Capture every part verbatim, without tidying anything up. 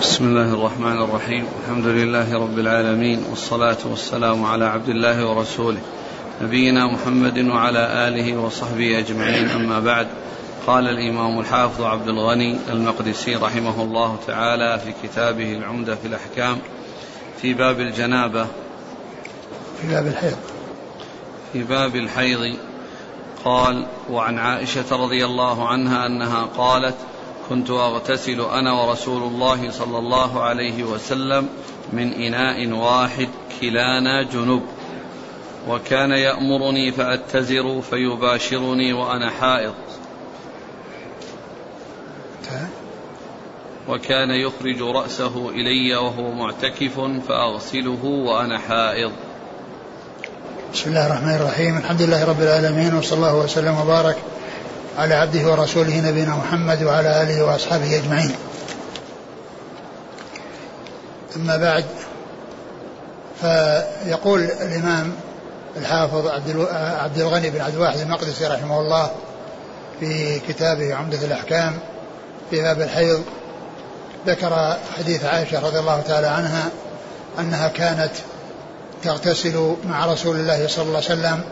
بسم الله الرحمن الرحيم. الحمد لله رب العالمين، والصلاة والسلام على عبد الله ورسوله نبينا محمد وعلى آله وصحبه أجمعين، أما بعد. قال الإمام الحافظ عبد الغني المقدسي رحمه الله تعالى في كتابه العمدة في الأحكام في باب الجنابة في باب الحيض في باب الحيض قال: وعن عائشة رضي الله عنها أنها قالت: كنت أغتسل أنا ورسول الله صلى الله عليه وسلم من إناء واحد كلانا جنب، وكان يأمرني فأتزر فيباشرني وأنا حائض، وكان يخرج رأسه إلي وهو معتكف فأغسله وأنا حائض. بسم الله الرحمن الرحيم. الحمد لله رب العالمين، وصلى الله وسلم وبارك على عبده ورسوله نبينا محمد وعلى آله وأصحابه أجمعين. أما بعد، فيقول الإمام الحافظ عبد الغني بن عبد الواحد المقدسي رحمه الله في كتابه عمدة الأحكام في باب الحيض، ذكر حديث عائشة رضي الله تعالى عنها أنها كانت تغتسل مع رسول الله صلى الله عليه وسلم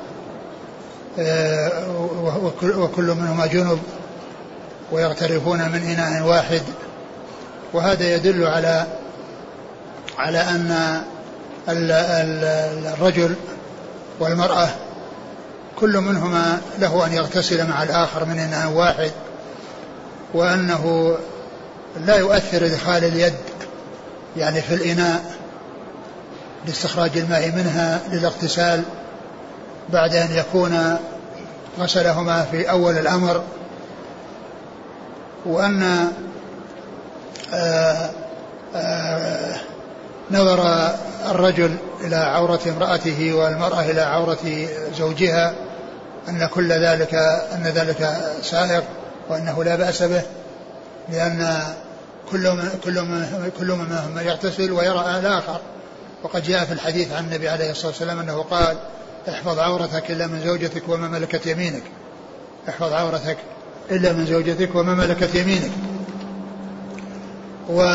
وكل منهما جنب ويغترفون من إناء واحد. وهذا يدل على على أن الرجل والمرأة كل منهما له أن يغتسل مع الآخر من إناء واحد، وأنه لا يؤثر إدخال اليد يعني في الإناء لاستخراج الماء منها للاغتسال بعد أن يكون غسلهما في أول الأمر، وأن آآ آآ نظر الرجل إلى عورة امرأته والمرأة إلى عورة زوجها أن كل ذلك أن ذلك سائغ وأنه لا بأس به، لأن كل كل كل منهما يغتسل ويرى الآخر. وقد جاء في الحديث عن النبي عليه الصلاة والسلام أنه قال: احفظ عورتك إلا من زوجتك وما ملكت يمينك. احفظ عورتك إلا من زوجتك وما ملكت يمينك. و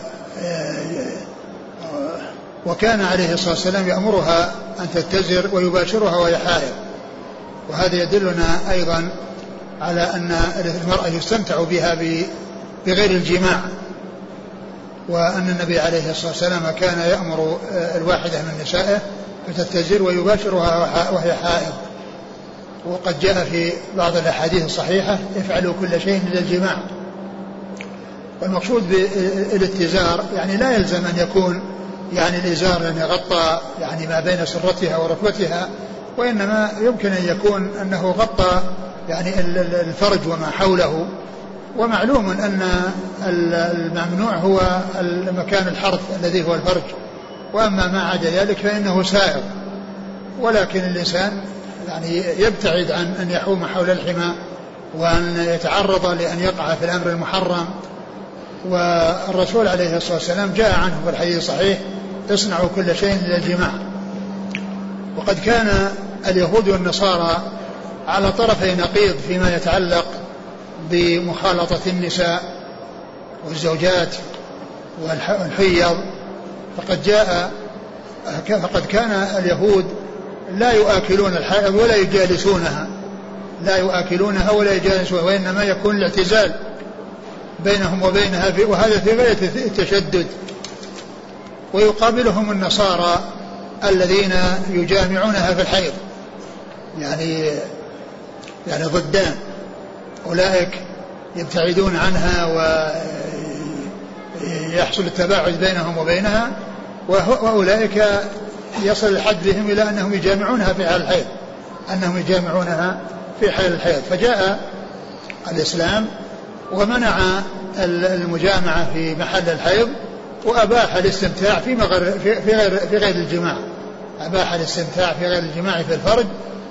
وكان عليه الصلاة والسلام يأمرها أن تتزر ويباشرها وهي حائض. وهذا يدلنا أيضا على أن المرأة يستمتع بها بغير الجماع، وأن النبي عليه الصلاة والسلام كان يأمر الواحدة من نسائه فتتزر ويباشرها وهي حائض. وقد جاء في بعض الأحاديث الصحيحة: افعلوا كل شيء إلا الجماع. والمقصود بالاتزار يعني لا يلزم أن يكون يعني الإزار يعني غطى يعني ما بين سرتها وركبتها، وإنما يمكن أن يكون أنه غطى يعني الفرج وما حوله. ومعلوم أن الممنوع هو المكان الحرث الذي هو الفرج، وأما ما عدا ذلك فإنه سائغ. ولكن الإنسان يعني يبتعد عن أن يحوم حول الحمى وأن يتعرض لأن يقع في الأمر المحرم. والرسول عليه الصلاة والسلام جاء عنه في الحديث الصحيح: اصنعوا كل شيء إلا الجماع. وقد كان اليهود والنصارى على طرفي نقيض فيما يتعلق بمخالطة النساء والزوجات والحيض. فقد جاء فقد كان اليهود لا يؤكلون الحائض ولا يجالسونها لا يؤكلونها ولا يجالسونها وإنما يكون الاعتزال بينهم وبينها، وهذا في غاية التشدد. ويقابلهم النصارى الذين يجامعونها في الحيض، يعني يعني ضدان، أولئك يبتعدون عنها ويحصل التباعد بينهم وبينها، وأولئك يصل الحد بهم إلى أنهم يجامعونها في حال الحيض أنهم يجامعونها في حال الحيض. فجاء الإسلام ومنع المجامعة في محل الحيض، وأباح الاستمتاع في في غير في غير الجماع أباح الاستمتاع في غير الجماع في الفرج.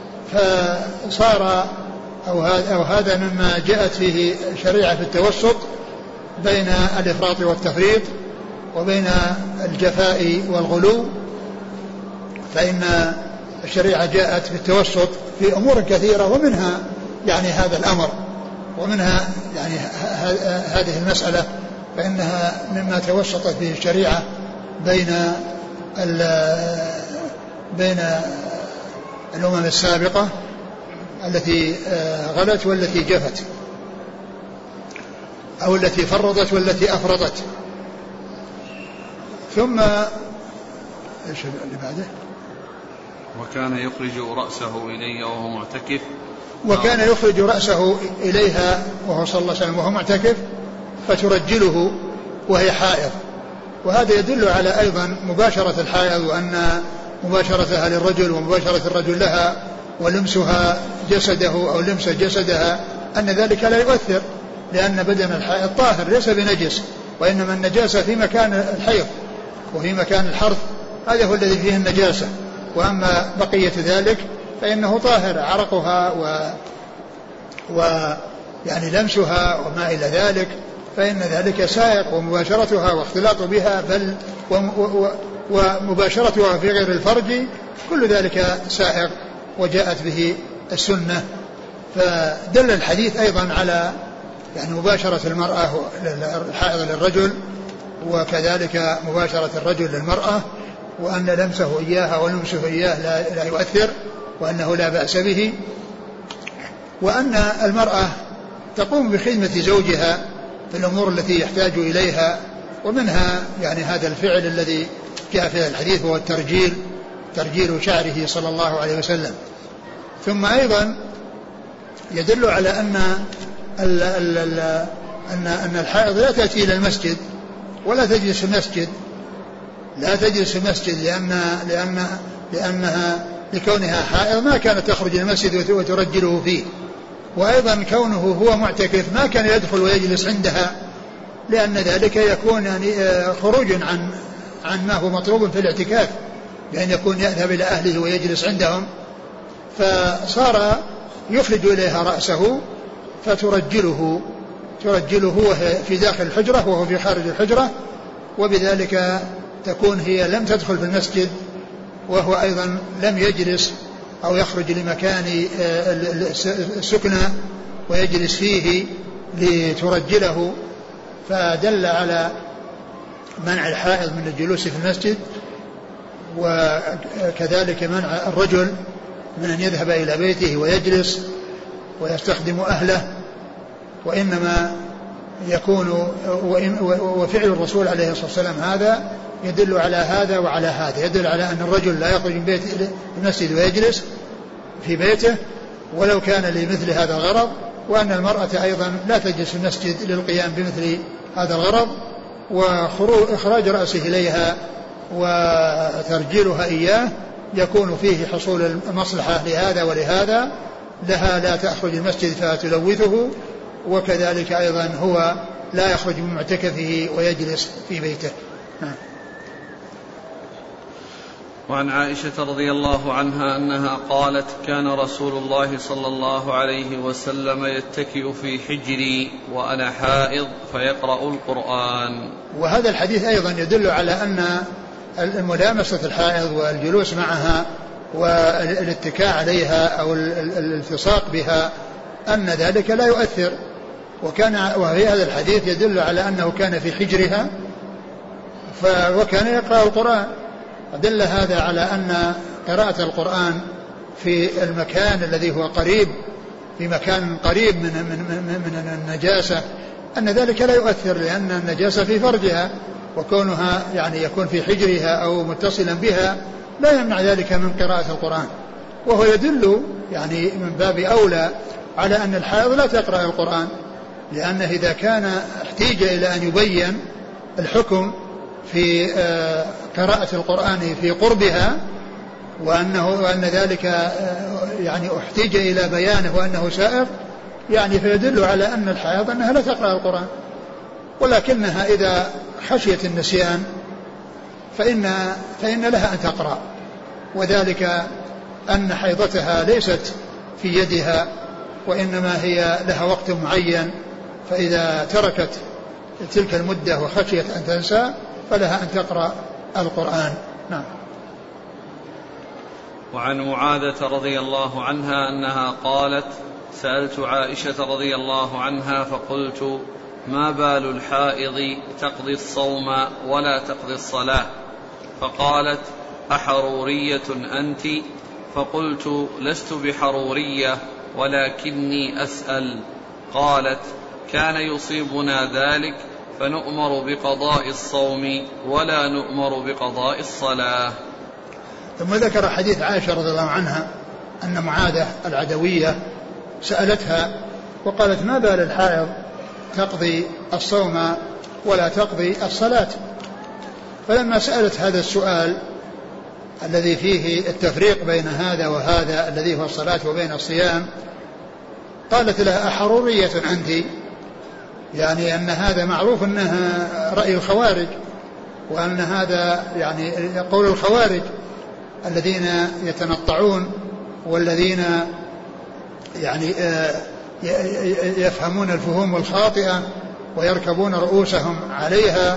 فصار أو هذا أو هذا مما جاءت فيه شريعة في التوسط بين الإفراط والتفريط وبين الجفاء والغلو. فإن الشريعة جاءت في التوسط في أمور كثيرة، ومنها يعني هذا الأمر، ومنها يعني هذه المسألة فإنها مما توسطت به الشريعة بين بين الأمم السابقة التي غلت والتي جفت، أو التي فرضت والتي أفرضت. ثم ايش اللي بعده؟ وكان يخرج رأسه إليها وهو معتكف وكان يخرج رأسه إليها وهو صلى الله عليه وسلم وهو معتكف فترجله وهي حائض. وهذا يدل على أيضا مباشرة الحائض، وأن مباشرتها للرجل ومباشرة الرجل لها ولمسها جسده أو لمس جسدها أن ذلك لا يؤثر، لأن بدن الحائض طاهر ليس بنجس، وإنما النجاسة في مكان الحيض وفي مكان الحرث، هذا هو الذي فيه النجاسة. وأما بقية ذلك فإنه طاهر، عرقها و, و يعني لمسها وما إلى ذلك فإن ذلك سائق، ومباشرتها واختلاط بها بل ومباشرتها في غير الفرج كل ذلك سائق وجاءت به السنة. فدل الحديث أيضا على يعني مباشرة المرأة الحائض للرجل، وكذلك مباشرة الرجل للمرأة، وأن لمسه إياها ولمسه إياه لا, لا يؤثر، وأنه لا بأس به، وأن المرأة تقوم بخدمة زوجها في الأمور التي يحتاج إليها، ومنها يعني هذا الفعل الذي جاء في الحديث وهو الترجيل، ترجيل شعره صلى الله عليه وسلم. ثم أيضا يدل على أن ال ال ال أن أن الحائض لا تأتي إلى المسجد ولا تجلس في المسجد، لا تجلس في المسجد لأن لأن لأنها لكونها حائض ما كانت تخرج إلى المسجد وترجله فيه. وأيضا كونه هو معتكف ما كان يدخل ويجلس عندها، لأن ذلك يكون يعني خروج عن عن ما هو مطلوب في الاعتكاف، بأن يكون يذهب إلى أهله ويجلس عندهم، فصار يخرج إليها رأسه فترجله ترجله وهي في داخل الحجرة وهو في خارج الحجرة، وبذلك تكون هي لم تدخل في المسجد، وهو أيضا لم يجلس أو يخرج لمكان السكنى ويجلس فيه لترجله، فدل على منع الحائض من الجلوس في المسجد، وكذلك منع الرجل من أن يذهب إلى بيته ويجلس ويستخدم أهله، وإنما يكون وفعل الرسول عليه الصلاة والسلام هذا يدل على هذا وعلى هذا، يدل على أن الرجل لا يخرج من بيت المسجد ويجلس في بيته ولو كان لمثل هذا الغرض، وأن المرأة أيضا لا تجلس في المسجد للقيام بمثل هذا الغرض، وإخراج رأسه إليها وترجيلها إياه يكون فيه حصول المصلحة لهذا ولهذا، لها لا تخرج المسجد فتلوثه، وكذلك أيضا هو لا يخرج من معتكفه ويجلس في بيته. وعن عائشة رضي الله عنها أنها قالت: كان رسول الله صلى الله عليه وسلم يتكئ في حجري وأنا حائض فيقرأ القرآن. وهذا الحديث أيضا يدل على أن الملامسة الحائض والجلوس معها والاتكاء عليها أو الالتصاق بها أن ذلك لا يؤثر. وكان وفي هذا الحديث يدل على أنه كان في حجرها وكان يقرأ القرآن، ودل هذا على أن قراءة القرآن في المكان الذي هو قريب في مكان قريب من, من, من النجاسة أن ذلك لا يؤثر، لأن النجاسة في فرجها، وكونها يعني يكون في حجرها أو متصلا بها لا يمنع ذلك من قراءة القرآن. وهو يدل يعني من باب أولى على أن الحائض لا تقرأ القرآن، لأنه إذا كان احتاج إلى أن يبين الحكم في قراءة القرآن في قربها وأنه وأن ذلك يعني احتاج إلى بيانه وأنه سائر، يعني فيدل على أن الحائض أنها لا تقرأ القرآن، ولكنها إذا خشيت النسيان فإن, فإن لها أن تقرأ، وذلك أن حيضتها ليست في يدها وإنما هي لها وقت معين، فإذا تركت تلك المدة وخشيت أن تنسى فلها أن تقرأ القرآن. نعم. وعن معاذة رضي الله عنها أنها قالت: سألت عائشة رضي الله عنها فقلت: ما بال الحائض تقضي الصوم ولا تقضي الصلاة؟ فقالت: أحرورية أنت؟ فقلت: لست بحرورية ولكني أسأل. قالت: كان يصيبنا ذلك فنؤمر بقضاء الصوم ولا نؤمر بقضاء الصلاة. ثم ذكر حديث عائشة رضي الله عنها أن معاذة العدوية سألتها وقالت: ما بال الحائض تقضي الصوم ولا تقضي الصلاة؟ فلما سألت هذا السؤال الذي فيه التفريق بين هذا وهذا الذي هو الصلاة وبين الصيام، قالت لها: أحرورية أنت؟ يعني أن هذا معروف أنها رأي الخوارج، وأن هذا يعني قول الخوارج الذين يتنطعون والذين يعني يفهمون الفهوم الخاطئة ويركبون رؤوسهم عليها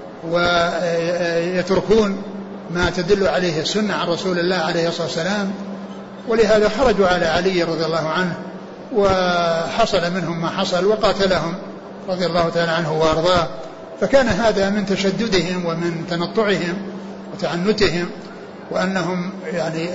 ويتركون ما تدل عليه السنة عن رسول الله عليه الصلاة والسلام. ولهذا خرجوا على علي رضي الله عنه وحصل منهم ما حصل وقاتلهم رضي الله تعالى عنه وارضاه. فكان هذا من تشددهم ومن تنطعهم وتعنتهم، وأنهم يعني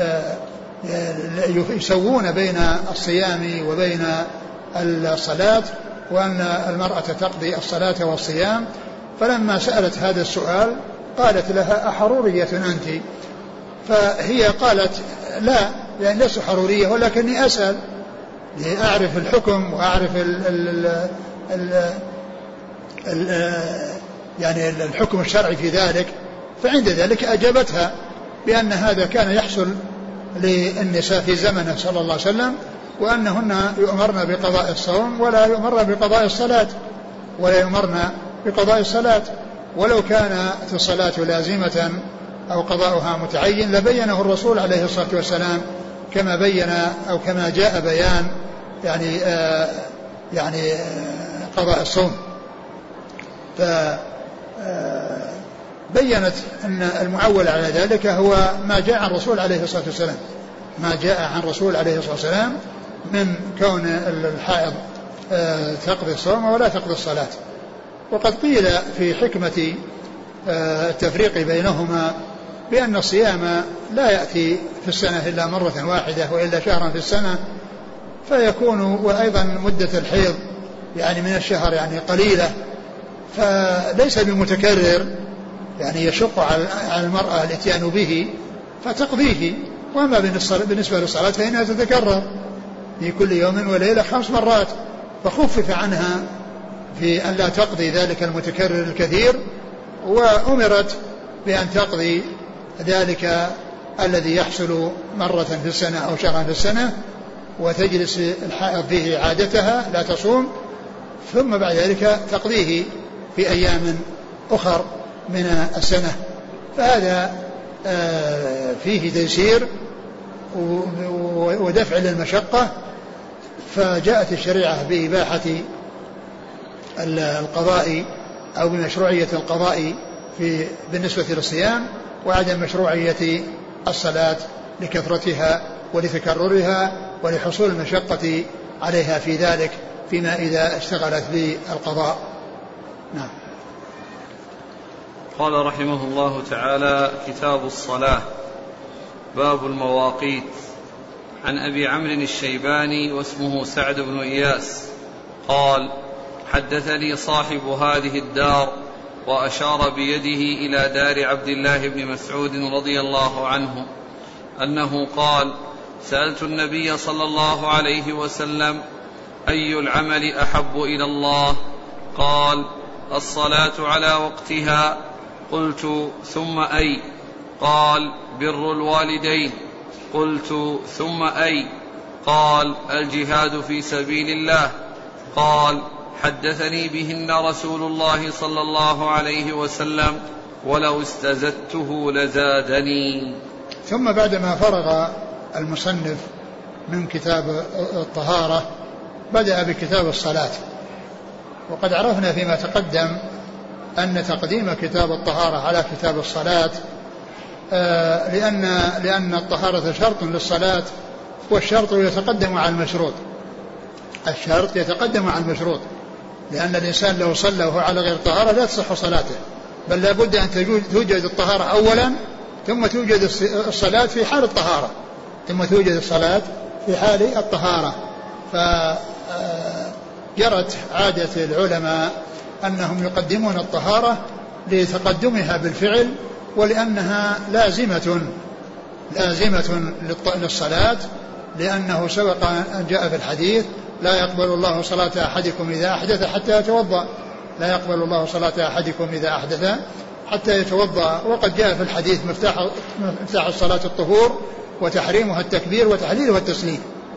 يسوون بين الصيام وبين الصلاة، وأن المرأة تقضي الصلاة والصيام. فلما سألت هذا السؤال قالت لها: أحرورية أنت؟ فهي قالت: لا، يعني لست حرورية ولكني أسأل لأعرف الحكم وأعرف ال ال ال ال يعني الحكم الشرعي في ذلك. فعند ذلك أجابتها بأن هذا كان يحصل للنساء في زمنه صلى الله عليه وسلم، وأنهن يؤمرن بقضاء الصوم ولا يؤمرن بقضاء الصلاة ولا يؤمرن بقضاء الصلاة ولو كانت الصلاة لازمة أو قضاؤها متعين لبينه الرسول عليه الصلاة والسلام كما بين أو كما جاء بيان يعني آه يعني آه قضاء الصوم. فبينت أن المعول على ذلك هو ما جاء عن الرسول عليه الصلاة والسلام ما جاء عن الرسول عليه الصلاة والسلام من كون الحائض آه تقضي الصوم ولا تقضي الصلاة. وقد قيل في حكمة التفريق بينهما بأن الصيام لا يأتي في السنة إلا مرة واحدة وإلا شهرا في السنة، فيكون وأيضا مدة الحيض يعني من الشهر يعني قليلة، فليس بمتكرر يعني يشق على المرأة الاتيان به فتقضيه. وأما بالنسبة للصلاة فإنها تتكرر في كل يوم وليلة خمس مرات، فخفف عنها في أن لا تقضي ذلك المتكرر الكثير، وأمرت بأن تقضي ذلك الذي يحصل مرة في السنة أو شهرا في السنة، وتجلس الحائض فيه عادتها لا تصوم، ثم بعد ذلك تقضيه في أيام أخر من السنة. فهذا فيه تيسير ودفع للمشقة. فجاءت الشريعة بإباحة القضاء أو بمشروعية القضاء في بالنسبة للصيام، وعدم مشروعية الصلاة لكثرتها ولتكررها ولحصول المشقة عليها في ذلك فيما إذا اشتغلت بالقضاء. نعم. قال رحمه الله تعالى: كتاب الصلاة. باب المواقيت. عن أبي عمرو الشيباني واسمه سعد بن إياس قال: حدثني صاحب هذه الدار، وأشار بيده إلى دار عبد الله بن مسعود رضي الله عنه أنه قال: سألت النبي صلى الله عليه وسلم: أي العمل أحب إلى الله؟ قال: الصلاة على وقتها. قلت: ثم أي؟ قال: بر الوالدين. قلت: ثم أي؟ قال: الجهاد في سبيل الله. قال: حدثني بهن رسول الله صلى الله عليه وسلم، ولو استزدته لزادني. ثم بعدما فرغ المصنف من كتاب الطهارة بدأ بكتاب الصلاة. وقد عرفنا فيما تقدم أن تقديم كتاب الطهارة على كتاب الصلاة آه لأن, لأن الطهارة شرط للصلاة، والشرط يتقدم على المشروط. الشرط يتقدم على المشروط، لأن الإنسان لو صلى وهو على غير طهارة لا تصح صلاته، بل لا بد أن توجد الطهارة أولا ثم توجد الصلاة في حال الطهارة ثم توجد الصلاة في حال الطهارة. فجرت عادة العلماء أنهم يقدمون الطهارة لتقدمها بالفعل ولأنها لازمة لازمة للصلاة، لأنه سبق أن جاء في الحديث لا يقبل الله صلاة أحدكم إذا أحدث حتى يتوضأ لا يقبل الله صلاة أحدكم إذا أحدث حتى يتوضأ. وقد جاء في الحديث مفتاح, مفتاح الصلاة الطهور وتحريمها التكبير وتحليلها التسليم.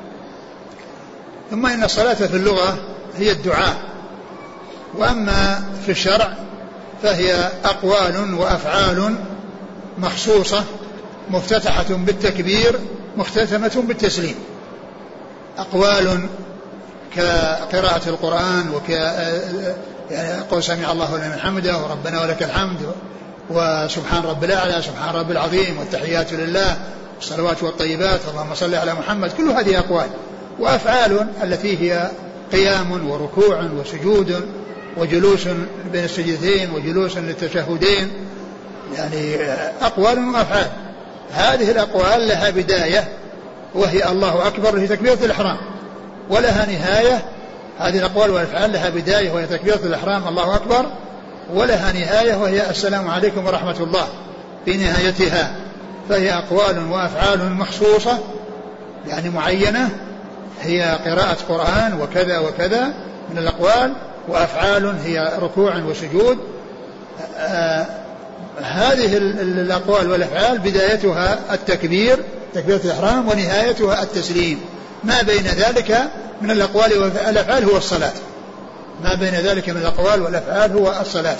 ثم إن الصلاة في اللغة هي الدعاء، وأما في الشرع فهي أقوال وأفعال مخصوصة مفتتحة بالتكبير مختتمة بالتسليم. أقوال كقراءة القرآن وك يعني قول سمع الله لمن حمده وربنا ولك الحمد وسبحان رب الأعلى سبحان رب العظيم والتحيات لله والصلوات والطيبات اللهم صل على محمد. كل هذه أقوال وأفعال التي هي قيام وركوع وسجود وجلوس بين السجدتين وجلوس للتشهدين، يعني أقوال وأفعال. هذه الأقوال لها بداية وهي الله أكبر في تكبيرة الإحرام، ولها نهاية. هذه الأقوال والأفعال لها بداية وهي تكبيرة الإحرام الله أكبر، ولها نهاية وهي السلام عليكم ورحمة الله في نهايتها. فهي أقوال وأفعال مخصوصة يعني معينة، هي قراءة قرآن وكذا وكذا من الأقوال، وأفعال هي ركوع وسجود. آه هذه الأقوال والأفعال بدايتها التكبير تكبيرة الإحرام ونهايتها التسليم. ما بين ذلك من الأقوال والأفعال هو الصلاة، ما بين ذلك من الأقوال والأفعال هو الصلاة.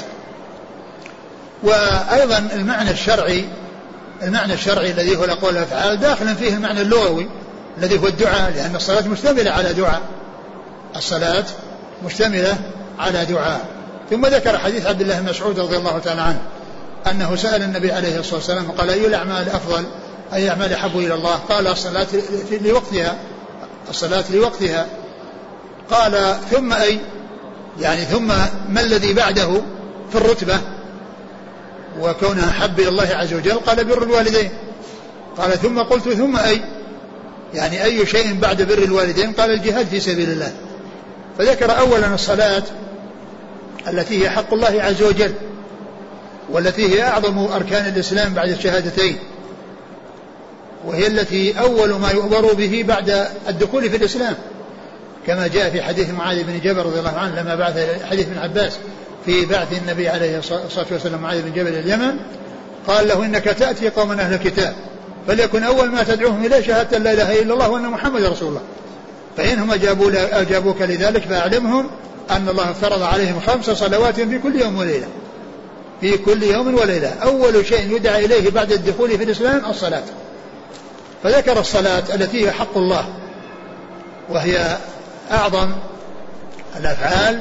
وأيضا المعنى الشرعي المعنى الشرعي الذي هو الأقوال والأفعال داخل فيه المعنى اللغوي الذي هو الدعاء، لأن الصلاة مشتملة على دعاء الصلاة مشتملة على دعاء. ثم ذكر حديث عبد الله بن مسعود رضي الله تعالى عنه أنه سأل النبي عليه الصلاة والسلام قال أي الأعمال أفضل أي أعمال أحب إلى الله؟ قال الصلاة لوقتها الصلاة لوقتها. قال ثم أي يعني ثم ما الذي بعده في الرتبة وكونها أحب إلى الله عز وجل؟ قال بر الوالدين. قال ثم قلت ثم أي يعني أي شيء بعد بر الوالدين؟ قال الجهاد في سبيل الله. فذكر أولا الصلاة التي هي حق الله عز وجل والتي هي أعظم أركان الإسلام بعد الشهادتين، وهي التي أول ما يؤمر به بعد الدخول في الإسلام، كما جاء في حديث معاذ بن جبل رضي الله عنه لما بعث حديث ابن عباس في بعث النبي عليه الصلاة والسلام معاذ بن جبل اليمن، قال له إنك تأتي قوما أهل الكتاب فليكن أول ما تدعوهم إليه شهادة لا إله إلا الله وأن محمد رسول الله، فإنهم أجابوك لذلك فأعلمهم أن الله افترض عليهم خمس صلوات في كل يوم وليلة في كل يوم وليلة. أول شيء يدعى إليه بعد الدخول في الإسلام الصلاة. فذكر الصلاة التي هي حق الله وهي أعظم الأفعال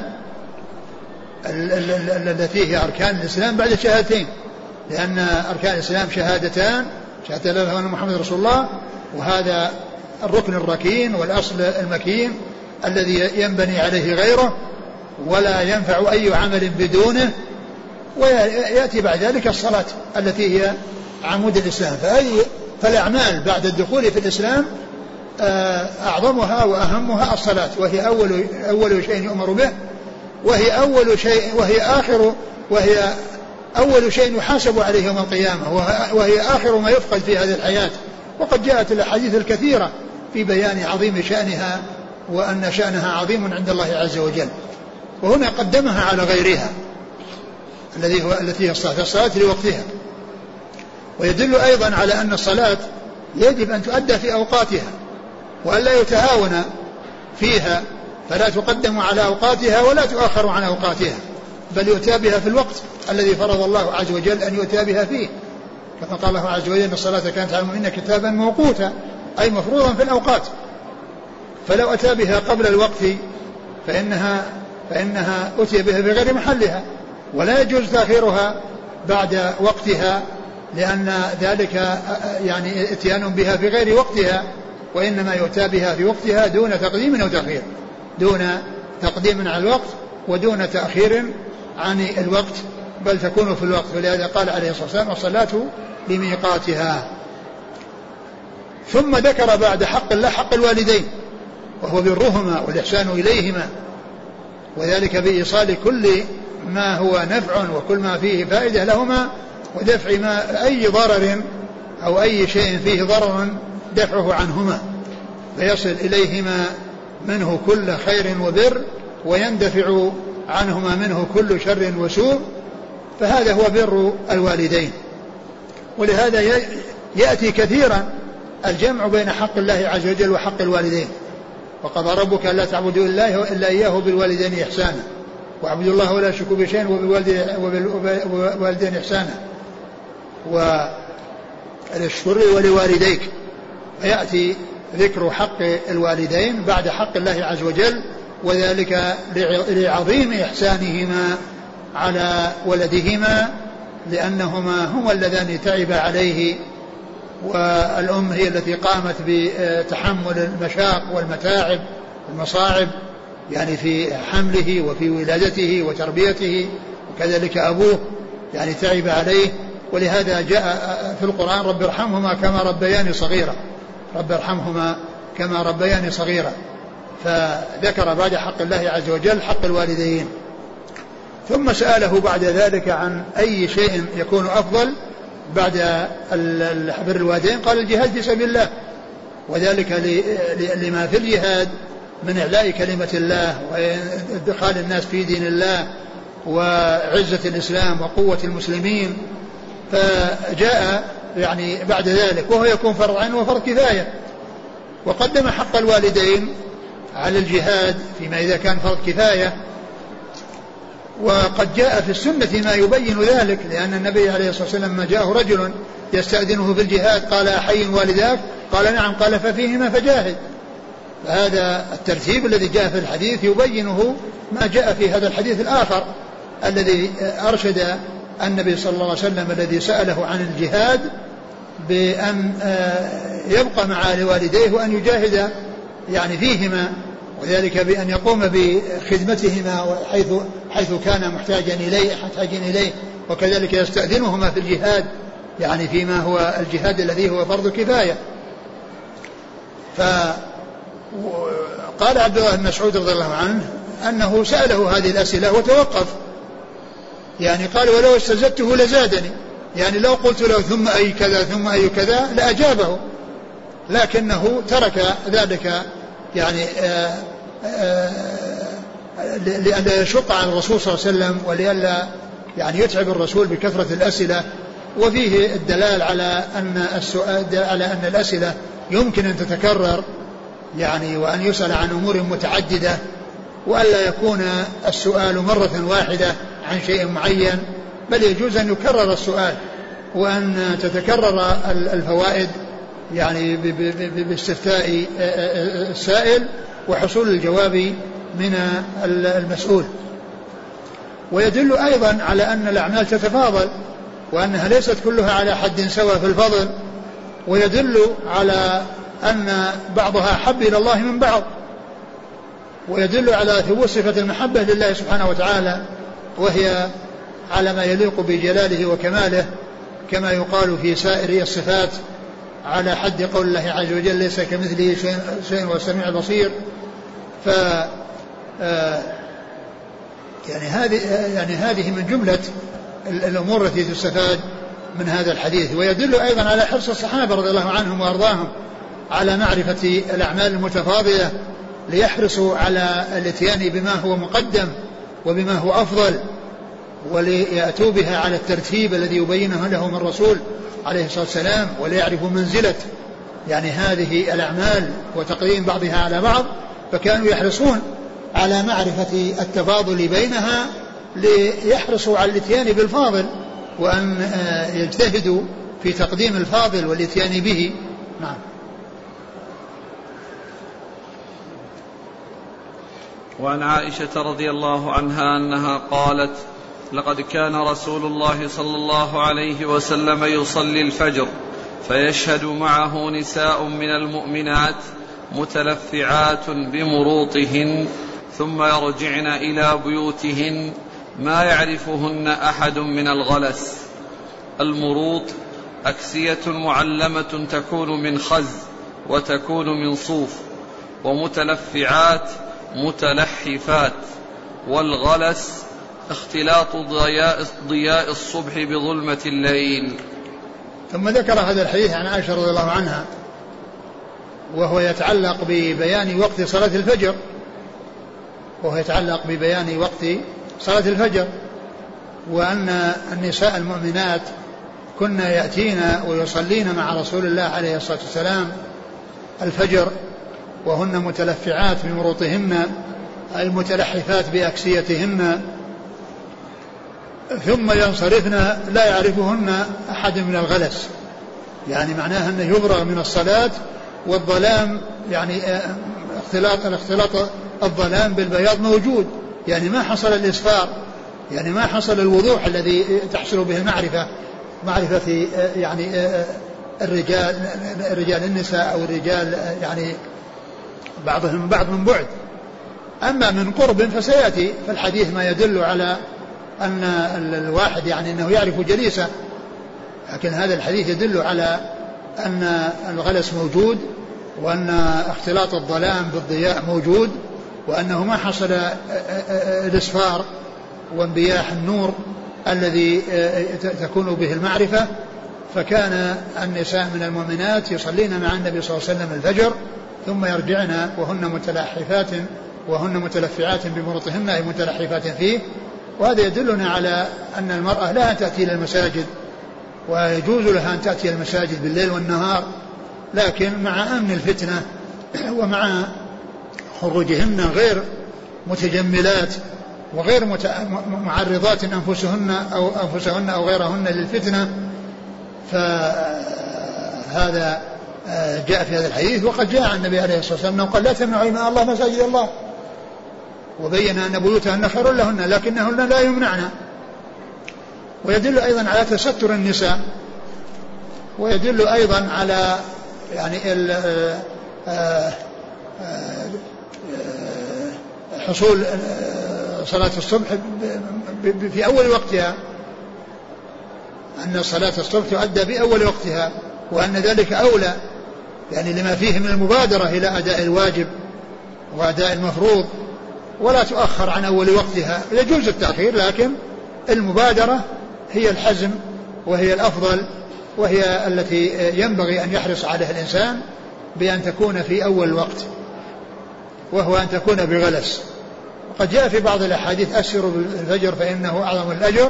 التي هي أركان الإسلام بعد الشهادتين، لأن أركان الإسلام شهادتان شهادة لا إله إلا الله محمد رسول الله، وهذا الركن الركين والأصل المكين الذي ينبني عليه غيره ولا ينفع أي عمل بدونه. ويأتي بعد ذلك الصلاة التي هي عمود الإسلام. فأي فالأعمال بعد الدخول في الإسلام أعظمها وأهمها الصلاة، وهي أول أول شيء يؤمر به، وهي أول شيء وهي آخر وهي أول شيء يحاسب عليه يوم القيامة، وهي آخر ما يفقد في هذه الحياة. وقد جاءت الأحاديث الكثيرة في بيان عظيم شأنها وأن شأنها عظيم عند الله عز وجل، وهنا قدمها على غيرها الذي هو التي هي الصلاة الصلاة لوقتها. ويدل أيضا على أن الصلاة يجب أن تؤدى في أوقاتها وألا يتهاون فيها، فلا تقدم على أوقاتها ولا تؤخر عن أوقاتها، بل يؤتى بها في الوقت الذي فرض الله عز وجل أن يؤتى بها فيه، كما قال الله عز وجل إن الصلاة كانت على المؤمنين كتابا موقوتا أي مفروضا في الأوقات. فلو أتى بها قبل الوقت فإنها فإنها أتي بها بغير محلها، ولا يجوز تأخيرها بعد وقتها، لأن ذلك يعني اتيان بها في غير وقتها، وإنما يؤتى بها في وقتها دون تقديم أو تأخير، دون تقديم على الوقت ودون تأخير عن الوقت، بل تكون في الوقت. ولهذا قال عليه الصلاة والسلام الصلاة لميقاتها. ثم ذكر بعد حق الله حق الوالدين، وهو برهما والإحسان إليهما، وذلك بإيصال كل ما هو نفع وكل ما فيه فائدة لهما، ودفع ما أي ضرر أو أي شيء فيه ضرر دفعه عنهما، فيصل إليهما منه كل خير وبر، ويندفع عنهما منه كل شر وسوء، فهذا هو بر الوالدين. ولهذا يأتي كثيرا الجمع بين حق الله عز وجل وحق الوالدين. وقضى ربك ألا تعبدوا إلا إياه بالوالدين إحسانا واعبدوا الله ولا تشركوا به شيئا وبالوالدين إحسانا وللشكر ولوالديك. فيأتي ذكر حق الوالدين بعد حق الله عز وجل، وذلك لعظيم إحسانهما على ولدهما، لأنهما هما اللذان تعب عليه، والأم هي التي قامت بتحمل المشاق والمتاعب والمصاعب يعني في حمله وفي ولادته وتربيته، وكذلك أبوه يعني تعب عليه. ولهذا جاء في القرآن رب ارحمهما كما ربياني صغيرا، رب ارحمهما كما ربياني صغيرا. فذكر بعد حق الله عز وجل حق الوالدين. ثم سأله بعد ذلك عن أي شيء يكون أفضل بعد بر الوالدين، قال الجهاد في سبيل الله، وذلك لما في الجهاد من إعلاء كلمة الله وإدخال الناس في دين الله وعزة الإسلام وقوة المسلمين. فجاء يعني بعد ذلك وهو يكون فرض عين وفرض كفاية، وقدم حق الوالدين على الجهاد فيما إذا كان فرض كفاية. وقد جاء في السنة ما يبين ذلك، لأن النبي عليه الصلاة والسلام لما جاءه رجل يستأذنه في الجهاد قال أحي والداك؟ قال نعم، قال ففيهما فجاهد. فهذا الترتيب الذي جاء في الحديث يبينه ما جاء في هذا الحديث الآخر الذي أرشد النبي صلى الله عليه وسلم الذي سأله عن الجهاد بأن يبقى مع والديه وأن يجاهد يعني فيهما، وذلك بأن يقوم بخدمتهما حيث حيث كان محتاجا إليه محتاجا إليه وكذلك يستأذنهما في الجهاد يعني فيما هو الجهاد الذي هو فرض كفاية. فقال عبد الله بن مسعود رضي الله عنه أنه سأله هذه الأسئلة وتوقف، يعني قال ولو استزدته لزادني، يعني لو قلت له ثم أي كذا ثم أي كذا لأجابه، لكنه ترك ذلك يعني آآ آآ لأن يشق على الرسول صلى الله عليه وسلم ولئلا يعني يتعب الرسول بكثرة الأسئلة. وفيه الدلال على أن السؤال على أن الأسئلة يمكن أن تتكرر يعني وأن يسأل عن أمور متعددة، وألا يكون السؤال مرة واحدة عن شيء معين، بل يجوز أن يكرر السؤال وأن تتكرر الفوائد يعني باستفتاء السائل وحصول الجواب من المسؤول. ويدل أيضا على أن الأعمال تتفاضل وأنها ليست كلها على حد سواء في الفضل، ويدل على أن بعضها أحب إلى الله من بعض، ويدل على ثبوت صفة المحبة لله سبحانه وتعالى، وهي على ما يليق بجلاله وكماله، كما يقال في سائر الصفات على حد قول الله عز وجل ليس كمثله شيء وهو السميع البصير. ف يعني هذه يعني هذه من جملة الأمور التي تستفاد من هذا الحديث. ويدل أيضا على حرص الصحابة رضي الله عنهم وأرضاهم على معرفة الأعمال المتفاضلة، ليحرصوا على الاتيان بما هو مقدم وبما هو أفضل، وليأتوا بها على الترتيب الذي يبينه لهم الرسول عليه الصلاة والسلام، وليعرفوا منزلة يعني هذه الأعمال وتقديم بعضها على بعض. فكانوا يحرصون على معرفة التفاضل بينها ليحرصوا على الاتيان بالفاضل، وأن يجتهدوا في تقديم الفاضل والاتيان به. نعم. وعن عائشة رضي الله عنها أنها قالت لقد كان رسول الله صلى الله عليه وسلم يصلي الفجر فيشهد معه نساء من المؤمنات متلفعات بمروطهن ثم يرجعن إلى بيوتهن ما يعرفهن أحد من الغلس. المروط أكسية معلمة تكون من خز وتكون من صوف، ومتلفعات متلحفات. والغلس اختلاط ضياء, ضياء الصبح بظلمة الليل. ثم ذكر هذا الحديث عن عائشة رضي الله عنها وهو يتعلق ببيان وقت صلاة الفجر وهو يتعلق ببيان وقت صلاة الفجر وأن النساء المؤمنات كنا يأتين ويصلين مع رسول الله عليه الصلاة والسلام الفجر وهن متلفعات بمروطهن المتلحفات بأكسيتهن، ثم ينصرفن لا يعرفهن أحد من الغلس، يعني معناها أنه يفرغ من الصلاة والظلام، يعني اختلاط الاختلاط الظلام بالبياض موجود، يعني ما حصل الإسفار، يعني ما حصل الوضوح الذي تحصل به المعرفة، معرفة يعني الرجال الرجال النساء أو الرجال يعني بعضهم من بعض من بعد. أما من قرب فسيأتي في الحديث ما يدل على أن الواحد يعني أنه يعرف جليسه، لكن هذا الحديث يدل على أن الغلس موجود وأن اختلاط الظلام بالضياء موجود وأنه ما حصل الإسفار وانبياح النور الذي تكون به المعرفة. فكان النساء من المؤمنات يصلين مع النبي صلى الله عليه وسلم الفجر ثم يرجعن وهن متلحفات وهن متلفعات بمرطهن أي متلحفات فيه. وهذا يدلنا على أن المرأة لا تأتي إلى المساجد ويجوز لها أن تأتي إلى المساجد بالليل والنهار، لكن مع أمن الفتنة ومع خروجهن غير متجملات وغير معرضات أنفسهن أو أنفسهن أو غيرهن للفتنة. فهذا جاء في هذا الحديث. وقد جاء عن النبي عليه الصلاة والسلام أنه قال لا تمنعوا إماء الله مساجد الله، وبين أن بيوتهن خير لهن لكنهن لا يمنعن. ويدل أيضا على تستر النساء، ويدل أيضا على يعني حصول صلاة الصبح في أول وقتها، أن صلاة الصبح تؤدى بأول وقتها وأن ذلك أولى، يعني لما فيه من المبادرة إلى أداء الواجب وأداء المفروض، ولا تؤخر عن أول وقتها. يجوز التأخير لكن المبادرة هي الحزم وهي الأفضل وهي التي ينبغي أن يحرص عليها الإنسان بأن تكون في أول وقت، وهو أن تكون بغلس. وقد جاء في بعض الأحاديث أسروا بالفجر فإنه أعظم الأجر،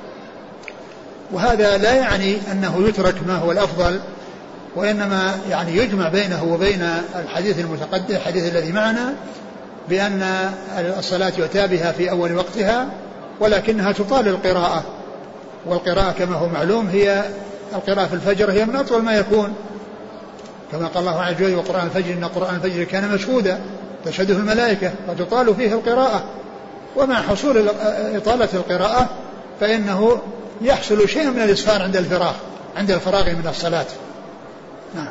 وهذا لا يعني أنه يترك ما هو الأفضل، وإنما يعني يجمع بينه وبين الحديث المتقدم الحديث الذي معنا بأن الصلاة يؤتى بها في أول وقتها، ولكنها تطال القراءة، والقراءة كما هو معلوم هي القراءة في الفجر هي من أطول ما يكون، كما قال الله عز وجل وقرآن الفجر إن قرآن الفجر كان مشهودا تشهده الملائكة وتطال فيه القراءة. ومع حصول إطالة القراءة فإنه يحصل شيء من الإسفار عند الفراغ عند الفراغ من الصلاة. نعم.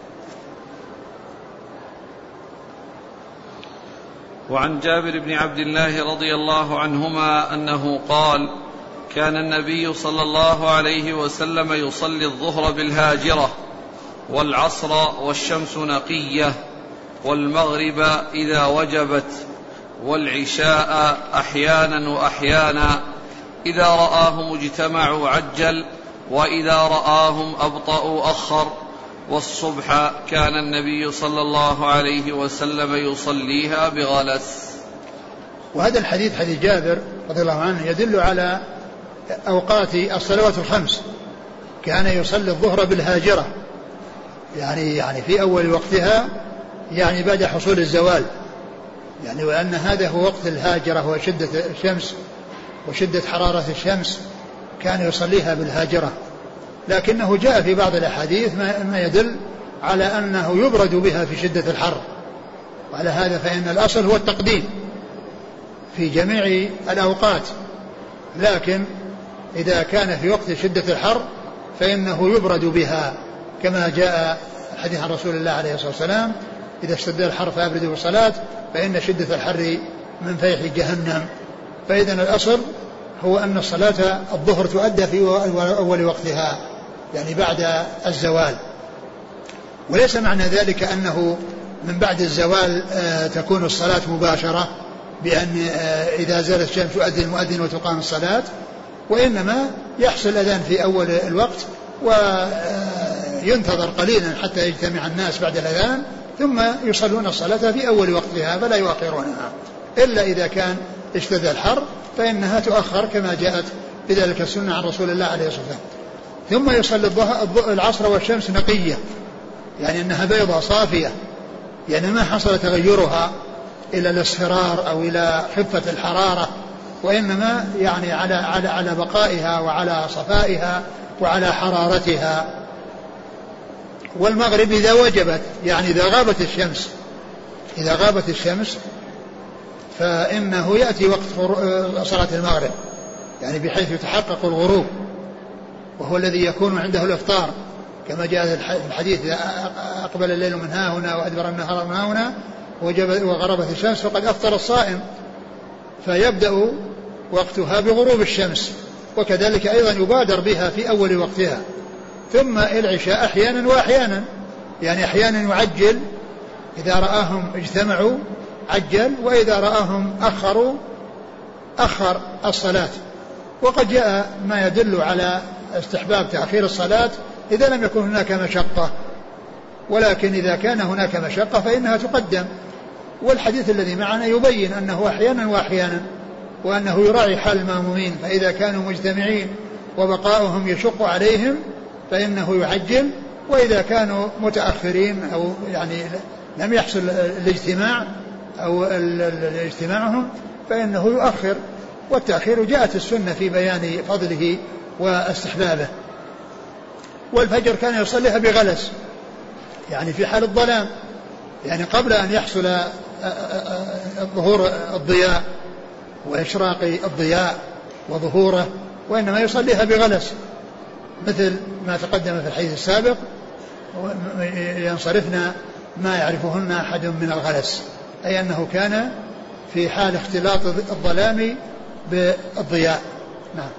وعن جابر بن عبد الله رضي الله عنهما أنه قال كان النبي صلى الله عليه وسلم يصلي الظهر بالهاجرة والعصر والشمس نقية والمغرب إذا وجبت والعشاء أحيانا وأحيانا، إذا رآهم اجتمعوا عجل وإذا رآهم أبطأوا أخر، والصبح كان النبي صلى الله عليه وسلم يصليها بغلس. وهذا الحديث حديث جابر رضي الله عنه يدل على أوقات الصلوات الخمس. كان يصلي الظهر بالهاجرة، يعني يعني في أول وقتها، يعني بعد حصول الزوال، يعني وأن هذا هو وقت الهاجرة، هو شدة الشمس وشدة حرارة الشمس، كان يصليها بالهاجرة. لكنه جاء في بعض الأحاديث ما يدل على أنه يبرد بها في شدة الحر، وعلى هذا فإن الأصل هو التقديم في جميع الأوقات، لكن إذا كان في وقت شدة الحر فإنه يبرد بها، كما جاء الحديث عن رسول الله عليه الصلاة والسلام إذا اشتد الحر فأبردوا بالصلاة فإن شدة الحر من فيح جهنم. فإذا الأصل هو أن الصلاة الظهر تؤدى في أول وقتها يعني بعد الزوال، وليس معنى ذلك أنه من بعد الزوال تكون الصلاة مباشرة بأن إذا زالت الشمس يؤذن المؤذن وتقام الصلاة، وإنما يحصل الأذان في أول الوقت وينتظر قليلا حتى يجتمع الناس بعد الأذان ثم يصلون الصلاة في أول وقتها فلا يؤخرونها، إلا إذا كان اشتد الحر فإنها تؤخر كما جاءت بذلك السنة عن رسول الله عليه الصلاة والسلام. ثم يصلي العصر والشمس نقية، يعني أنها بيضة صافية، يعني ما حصل تغيرها إلى الاصفرار أو إلى خفة الحرارة، وإنما يعني على على على بقائها وعلى صفائها وعلى حرارتها. والمغرب إذا وجبت يعني إذا غابت الشمس إذا غابت الشمس فإنه يأتي وقت صلاة المغرب، يعني بحيث يتحقق الغروب وهو الذي يكون عنده الإفطار، كما جاء في الحديث إذا أقبل الليل من ها هنا وأدبر النهار من ها هنا وغربت الشمس فقد أفطر الصائم، فيبدأ وقتها بغروب الشمس، وكذلك أيضا يبادر بها في أول وقتها. ثم العشاء أحيانا وأحيانا، يعني أحيانا يعجل إذا رآهم اجتمعوا عجل، وإذا رآهم أخروا أخر الصلاة. وقد جاء ما يدل على استحباب تأخير الصلاة إذا لم يكن هناك مشقة، ولكن إذا كان هناك مشقة فإنها تقدم. والحديث الذي معنا يبين أنه أحيانا وأحيانا، وأنه يراعي حال المأمومين، فإذا كانوا مجتمعين وبقاؤهم يشق عليهم فإنه يعجل، وإذا كانوا متأخرين أو يعني لم يحصل الاجتماع أو اجتماعهم فإنه يؤخر. والتأخير جاءت السنة في بيان فضله واستحبابه. والفجر كان يصليها بغلس، يعني في حال الظلام، يعني قبل أن يحصل ظهور الضياء وإشراق الضياء وظهوره، وإنما يصليها بغلس مثل ما تقدم في الحديث السابق: ينصرفن ما يعرفهن أحد من الغلس، أي أنه كان في حال اختلاط الظلام بالضياء. نعم.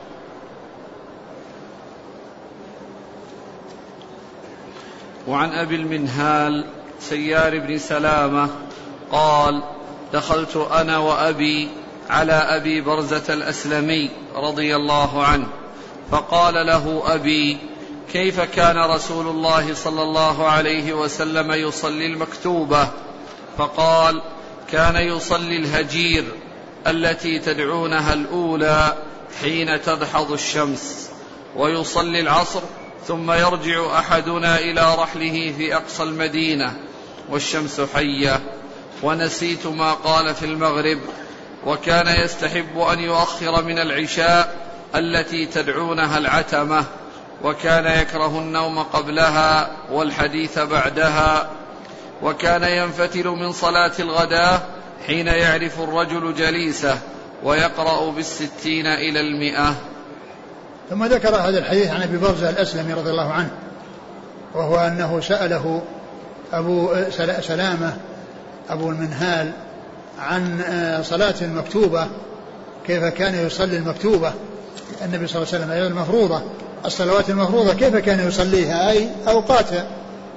وعن أبي المنهال سيار بن سلامة قال: دخلت أنا وأبي على أبي برزة الأسلمي رضي الله عنه، فقال له أبي: كيف كان رسول الله صلى الله عليه وسلم يصلي المكتوبة؟ فقال: كان يصلي الهجير التي تدعونها الأولى حين تدحض الشمس، ويصلي العصر ثم يرجع أحدنا إلى رحله في أقصى المدينة والشمس حية. ونسيت ما قال في المغرب. وكان يستحب أن يؤخر من العشاء التي تدعونها العتمة، وكان يكره النوم قبلها والحديث بعدها. وكان ينفتل من صلاة الغداة حين يعرف الرجل جليسه ويقرأ بالستين إلى المئة. ثم ذكر هذا الحديث عن أبي برزة الأسلمي رضي الله عنه، وهو أنه سأله أبو سلامة أبو المنهال عن صلاة المكتوبة، كيف كان يصلي المكتوبة النبي صلى الله عليه وسلم، أي المفروضة، الصلوات المفروضة كيف كان يصليها أي أوقاتها.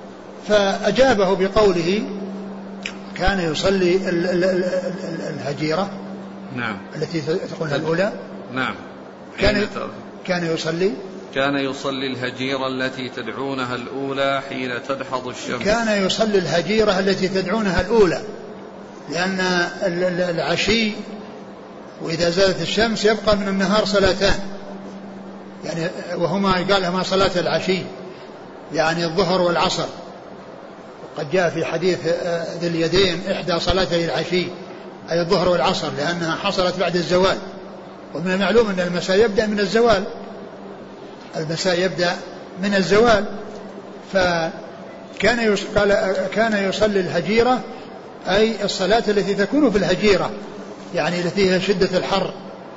فأجابه بقوله: كان يصلي الهجيرة، نعم، التي تقولها الأولى، نعم، كان كان يصلي كان يصلي الهجيرة التي تدعونها الأولى حين تدحض الشمس. كان يصلي الهجيرة التي تدعونها الأولى، لأن العشي وإذا زالت الشمس يبقى من النهار صلاتان، يعني وهما قال هما صلاة العشي، يعني الظهر والعصر. وقد جاء في حديث ذي اليدين: إحدى صلاتي العشي، أي الظهر والعصر، لأنها حصلت بعد الزوال. ومن المعلوم أن المساء يبدأ من الزوال، المساء يبدأ من الزوال. فكان قال كان يصلي الهجيرة، أي الصلاة التي تكون في الهجيرة، يعني التي هي شدة الحر،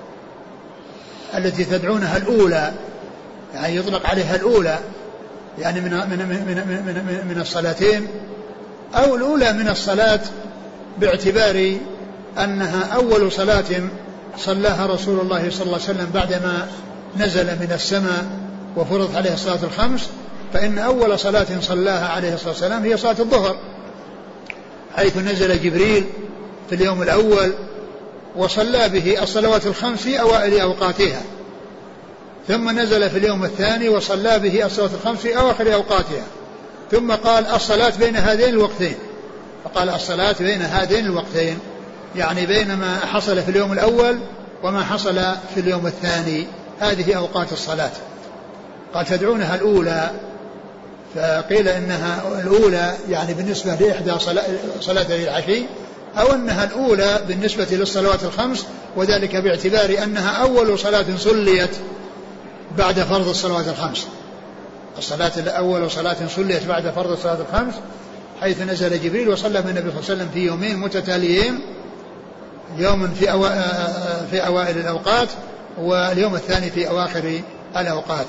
التي تدعونها الأولى، يعني يطلق عليها الأولى، يعني من من من من من الصلاتين، أو الأولى من الصلاة باعتبار أنها أول صلاة صلاها رسول الله صلى الله عليه وسلم بعدما نزل من السماء وفرضت عليه الصلاة الخمس، فإن أول صلاة صلاها عليه الصلاة والسلام هي صلاة الظهر، حيث نزل جبريل في اليوم الأول وصلى به الصلوات الخمس في أوائل أوقاتها، ثم نزل في اليوم الثاني وصلى به الصلوات الخمس في أواخر أوقاتها، ثم قال الصلاة بين هذين الوقتين، فقال الصلاة بين هذين الوقتين، يعني بين ما حصل في اليوم الأول وما حصل في اليوم الثاني، هذه أوقات الصلاة. قال تدعونها الأولى، فقيل إنها الأولى يعني بالنسبة لإحدى صلاتي العشي، أو أنها الأولى بالنسبة للصلوات الخمس، وذلك باعتبار أنها أول صلاة صليت بعد فرض الصلوات الخمس. الصلاة الأول صلاة صليت بعد فرض الصلاة الخمس، حيث نزل جبريل وصلى بالنبي صلى الله عليه وسلم في يومين متتاليين، يوم في, أو... في أوائل الأوقات واليوم الثاني في أواخر الأوقات.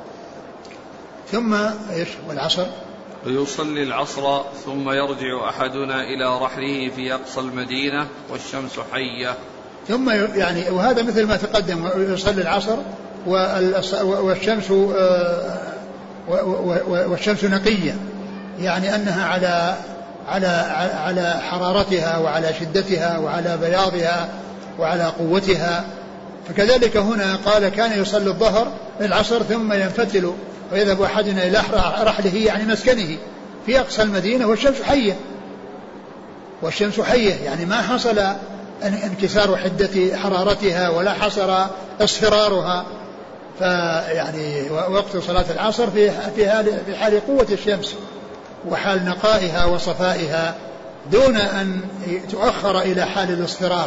ثم إيش والعصر ويصلي العصر ثم يرجع أحدنا إلى رحله في أقصى المدينة والشمس حية. ثم يعني وهذا مثل ما تقدم، يصلي العصر والشمس والشمس نقية، يعني أنها على على على حرارتها وعلى شدتها وعلى بياضها وعلى قوتها. فكذلك هنا قال كان يصلي الظهر العصر ثم ينفتل ويذهب أحدنا إلى رحله يعني مسكنه في أقصى المدينة والشمس حية، والشمس حية يعني ما حصل انكسار حدة حرارتها ولا حصل اصفرارها. فيعني وقت صلاة العصر في في حال قوة الشمس وحال نقائها وصفائها، دون أن تؤخر إلى حال الاصفرار.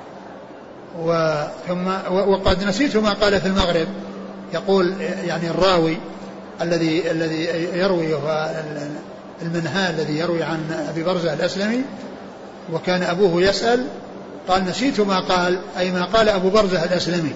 ثم وقد نسيت ما قال في المغرب، يقول يعني الراوي الذي الذي يروي هو المنهال الذي يروي عن أبي برزة الأسلمي، وكان أبوه يسأل، قال نسيت ما قال، أي ما قال أبو برزة الأسلمي.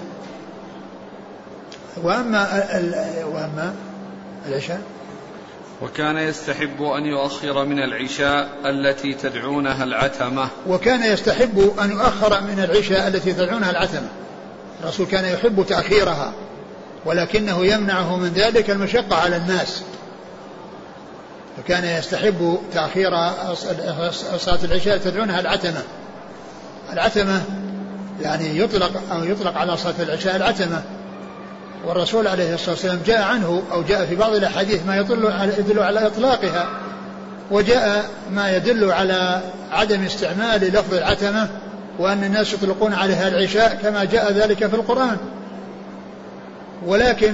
وأما وأما العشاء وكان يستحب أن يؤخر من العشاء التي تدعونها العتمة. وكان يستحب أن يؤخر من العشاء التي تدعونها العتمة، الرسول كان يحب تأخيرها، ولكنه يمنعه من ذلك المشقة على الناس، فكان يستحب تأخير صلاة العشاء تدعونها العتمة. العتمة يعني يطلق أو يطلق على صلاة العشاء العتمة، والرسول عليه الصلاة والسلام جاء عنه أو جاء في بعض الأحاديث ما يدل على إطلاقها، وجاء ما يدل على عدم استعمال لفظ العتمة، وأن الناس يطلقون عليها العشاء كما جاء ذلك في القرآن. ولكن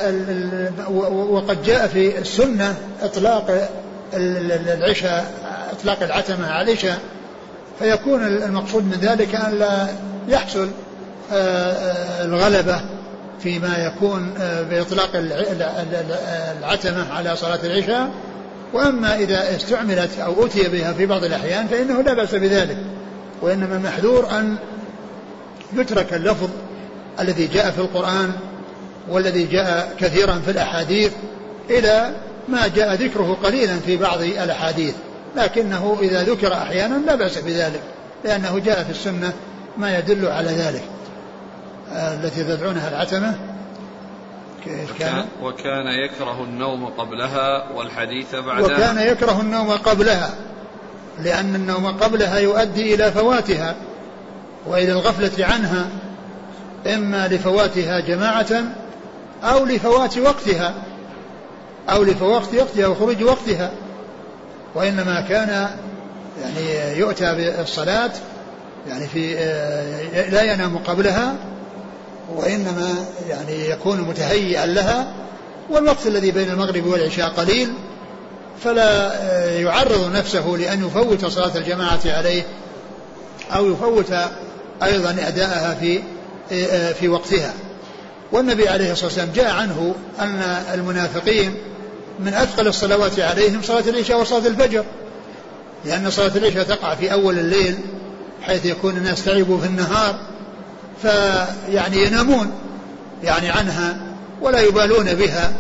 وقد جاء في السنة إطلاق العشاء، إطلاق العتمة على العشاء، فيكون المقصود من ذلك أن لا يحصل الغلبة فيما يكون بإطلاق العتمة على صلاة العشاء. وأما إذا استعملت أو أتي بها في بعض الأحيان فإنه لا بأس بذلك، وإنما محذور أن يترك اللفظ الذي جاء في القرآن والذي جاء كثيرا في الأحاديث إلى ما جاء ذكره قليلا في بعض الأحاديث، لكنه إذا ذكر أحيانا لا بأس بذلك، لأنه جاء في السنة ما يدل على ذلك. التي تدعونها العتمة كان وكان يكره النوم قبلها والحديث بعدها. وكان يكره النوم قبلها، لأن النوم قبلها يؤدي إلى فواتها وإلى الغفلة عنها، إما لفواتها جماعة أو لفوات وقتها أو لفوات وقتها وخروج وقتها. وإنما كان يعني يؤتى بالصلاة يعني في لا ينام قبلها، وإنما يعني يكون متهيئا لها، والوقت الذي بين المغرب والعشاء قليل، فلا يعرض نفسه لأن يفوت صلاة الجماعة عليه أو يفوت أيضا أداءها في في وقتها. والنبي عليه الصلاة والسلام جاء عنه أن المنافقين من أثقل الصلوات عليهم صلاة العشاء وصلاة الفجر، لأن صلاة العشاء تقع في أول الليل حيث يكون الناس تعبوا في النهار، فيعني ينامون يعني عنها ولا يبالون بها.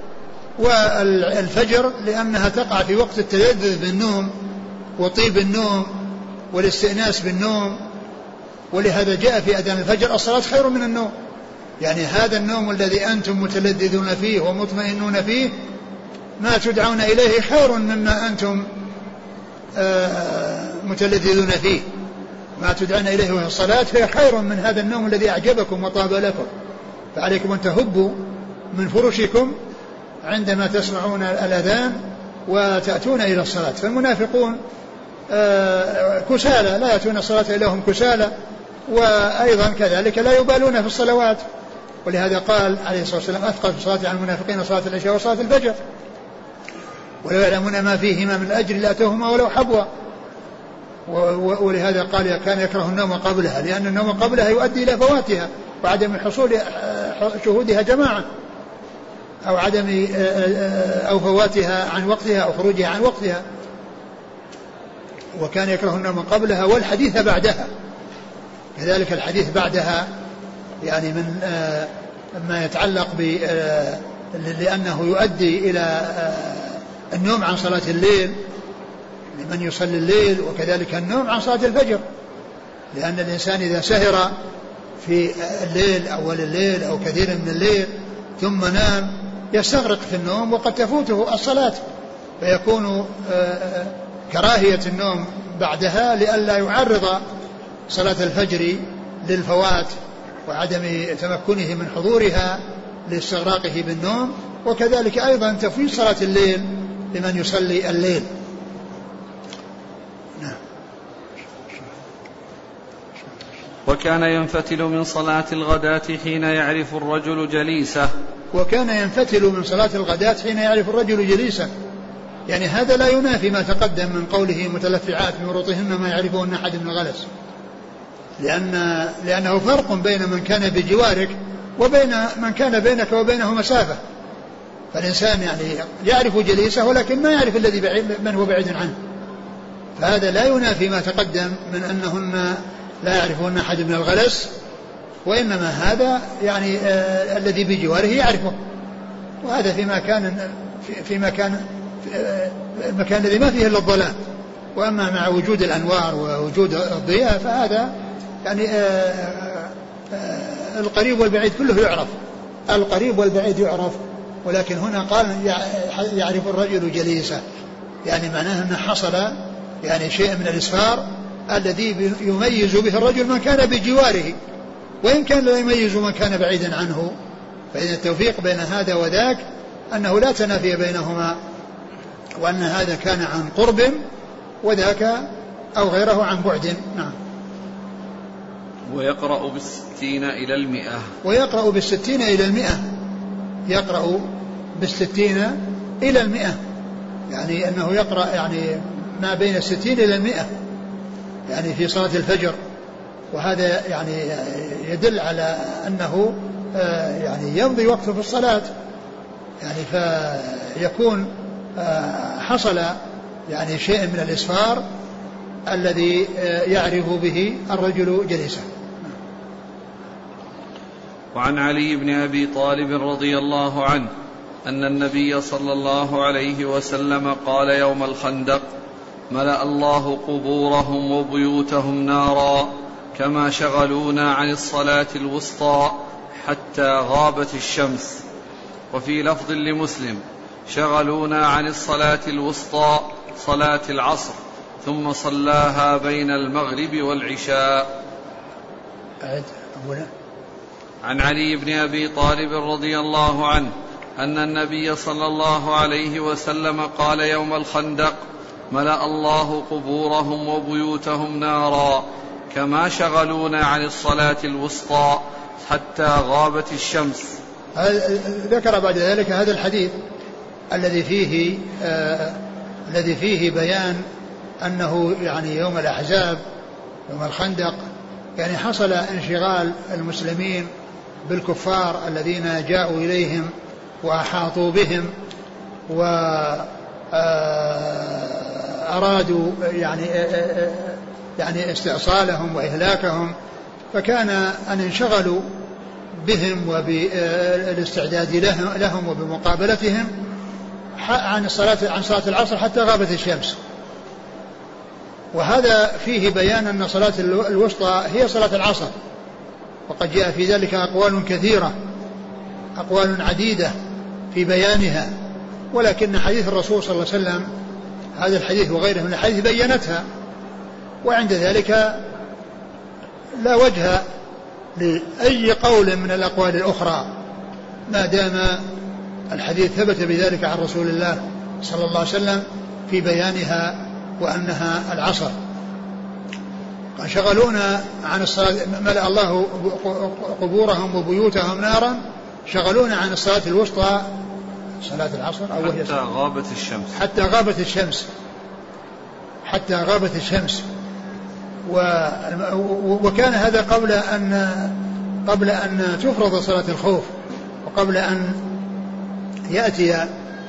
والفجر لأنها تقع في وقت التلذذ بالنوم وطيب النوم والاستئناس بالنوم، ولهذا جاء في أذان الفجر الصلاة خير من النوم. يعني هذا النوم الذي أنتم متلذذون فيه ومطمئنون فيه ما تدعون إليه خير مما أنتم متلذذون فيه. ما تدعون إليه وهي الصلاة فهي خير من هذا النوم الذي أعجبكم وطاب لكم. فعليكم أن تهبوا من فرشكم عندما تسمعون الأذان وتأتون إلى الصلاة. فالمنافقون كسالى لا يأتون الصلاة إلا هم كسالى، وأيضا كذلك لا يبالون في الصلوات. ولهذا قال عليه الصلاة والسلام أثقل في الصلاة عن المنافقين صلاة العشاء وصلاة الفجر، ولو يعلمون ما فيهما من الأجر لأتوهما ولو حبوا. ولهذا قال كان يكره النوم قبلها، لأن النوم قبلها يؤدي إلى فواتها وعدم حصول شهودها جماعة، أو عدم أو فواتها عن وقتها أو خروجها عن وقتها. وكان يكره النوم قبلها والحديث بعدها كذلك. الحديث بعدها يعني من ما يتعلق ب لأنه يؤدي إلى النوم عن صلاة الليل لمن يصلي الليل، وكذلك النوم عن صلاة الفجر، لأن الإنسان إذا سهر في الليل أول الليل أو كثير من الليل ثم نام يستغرق في النوم وقد تفوته الصلاة، فيكون كراهية النوم بعدها لئلا يعرض صلاة الفجر للفوات وعدم تمكنه من حضورها لاستغراقه بالنوم. وكذلك أيضا تفويت صلاة الليل لمن يصلي الليل. وكان ينفتل من صلاة الغداة حين يعرف الرجل جليسه. وكان ينفتل من صلاة الغداة حين يعرف الرجل جليسه، يعني هذا لا ينافي ما تقدم من قوله متلفعات من ورطهن ما يعرفهن أحد من الغلس، لأن لأنه فرق بين من كان بجوارك وبين من كان بينك وبينه مسافة. فالإنسان يعني يعرف جليسه ولكن ما يعرف الذي بعيد من هو بعيد عنه، فهذا لا ينافي ما تقدم من أنهن لا يعرفهن أحد من الغلس، وإنما هذا يعني آه الذي بجواره يعرفه، وهذا فيما كان فيما كان في المكان الذي ما فيه إلا الظلام. وأما مع وجود الأنوار ووجود الضياء فهذا يعني آه آه القريب والبعيد كله يعرف، القريب والبعيد يعرف. ولكن هنا قال يعرف الرجل جليسه، يعني معناه أنه حصل يعني شيء من الإسفار الذي يميز به الرجل من كان بجواره، وإن كان لا يميز من كان بعيدا عنه. فإن التوفيق بين هذا وذاك أنه لا تنافي بينهما، وأن هذا كان عن قرب وذاك أو غيره عن بعد. نعم. ويقرأ بالستين إلى المئة. ويقرأ بالستين إلى المئة، يقرأ بالستين إلى المئة، يعني أنه يقرأ يعني ما بين الستين إلى المئة يعني في صلاة الفجر. وهذا يعني يدل على أنه يعني يمضي وقته في الصلاة، يعني فيكون حصل يعني شيء من الإسفار الذي يعرف به الرجل جليسه. وعن علي بن أبي طالب رضي الله عنه أن النبي صلى الله عليه وسلم قال يوم الخندق: ملأ الله قبورهم وبيوتهم نارا كما شغلونا عن الصلاة الوسطى حتى غابت الشمس. وفي لفظ لمسلم: شغلونا عن الصلاة الوسطى صلاة العصر ثم صلاها بين المغرب والعشاء. عن علي بن أبي طالب رضي الله عنه أن النبي صلى الله عليه وسلم قال يوم الخندق: ملأ الله قبورهم وبيوتهم نارا كما شغلونا عن الصلاة الوسطى حتى غابت الشمس. ذكر بعد ذلك هذا الحديث الذي فيه آه الذي فيه بيان أنه يعني يوم الأحزاب يوم الخندق يعني حصل انشغال المسلمين بالكفار الذين جاءوا إليهم وأحاطوا بهم وأرادوا يعني يعني استئصالهم وإهلاكهم، فكان أن انشغلوا بهم وبالاستعداد لهم وبمقابلتهم عن الصلاة عن صلاة العصر حتى غابت الشمس. وهذا فيه بيان أن صلاة الوسطى هي صلاة العصر، وقد جاء في ذلك أقوال كثيرة، أقوال عديدة في بيانها، ولكن حديث الرسول صلى الله عليه وسلم هذا الحديث وغيره من الحديث بينتها، وعند ذلك لا وجه لأي قول من الأقوال الأخرى ما دام الحديث ثبت بذلك عن رسول الله صلى الله عليه وسلم في بيانها وأنها العصر. شغلونا عن الصلاة، ملأ الله قبورهم وبيوتهم نارا، شغلونا عن الصلاة الوسطى صلاة العصر أو حتى غابت الشمس حتى غابت الشمس حتى غابت الشمس و... وكان هذا قبل أن قبل أن تفرض صلاة الخوف، وقبل أن يأتي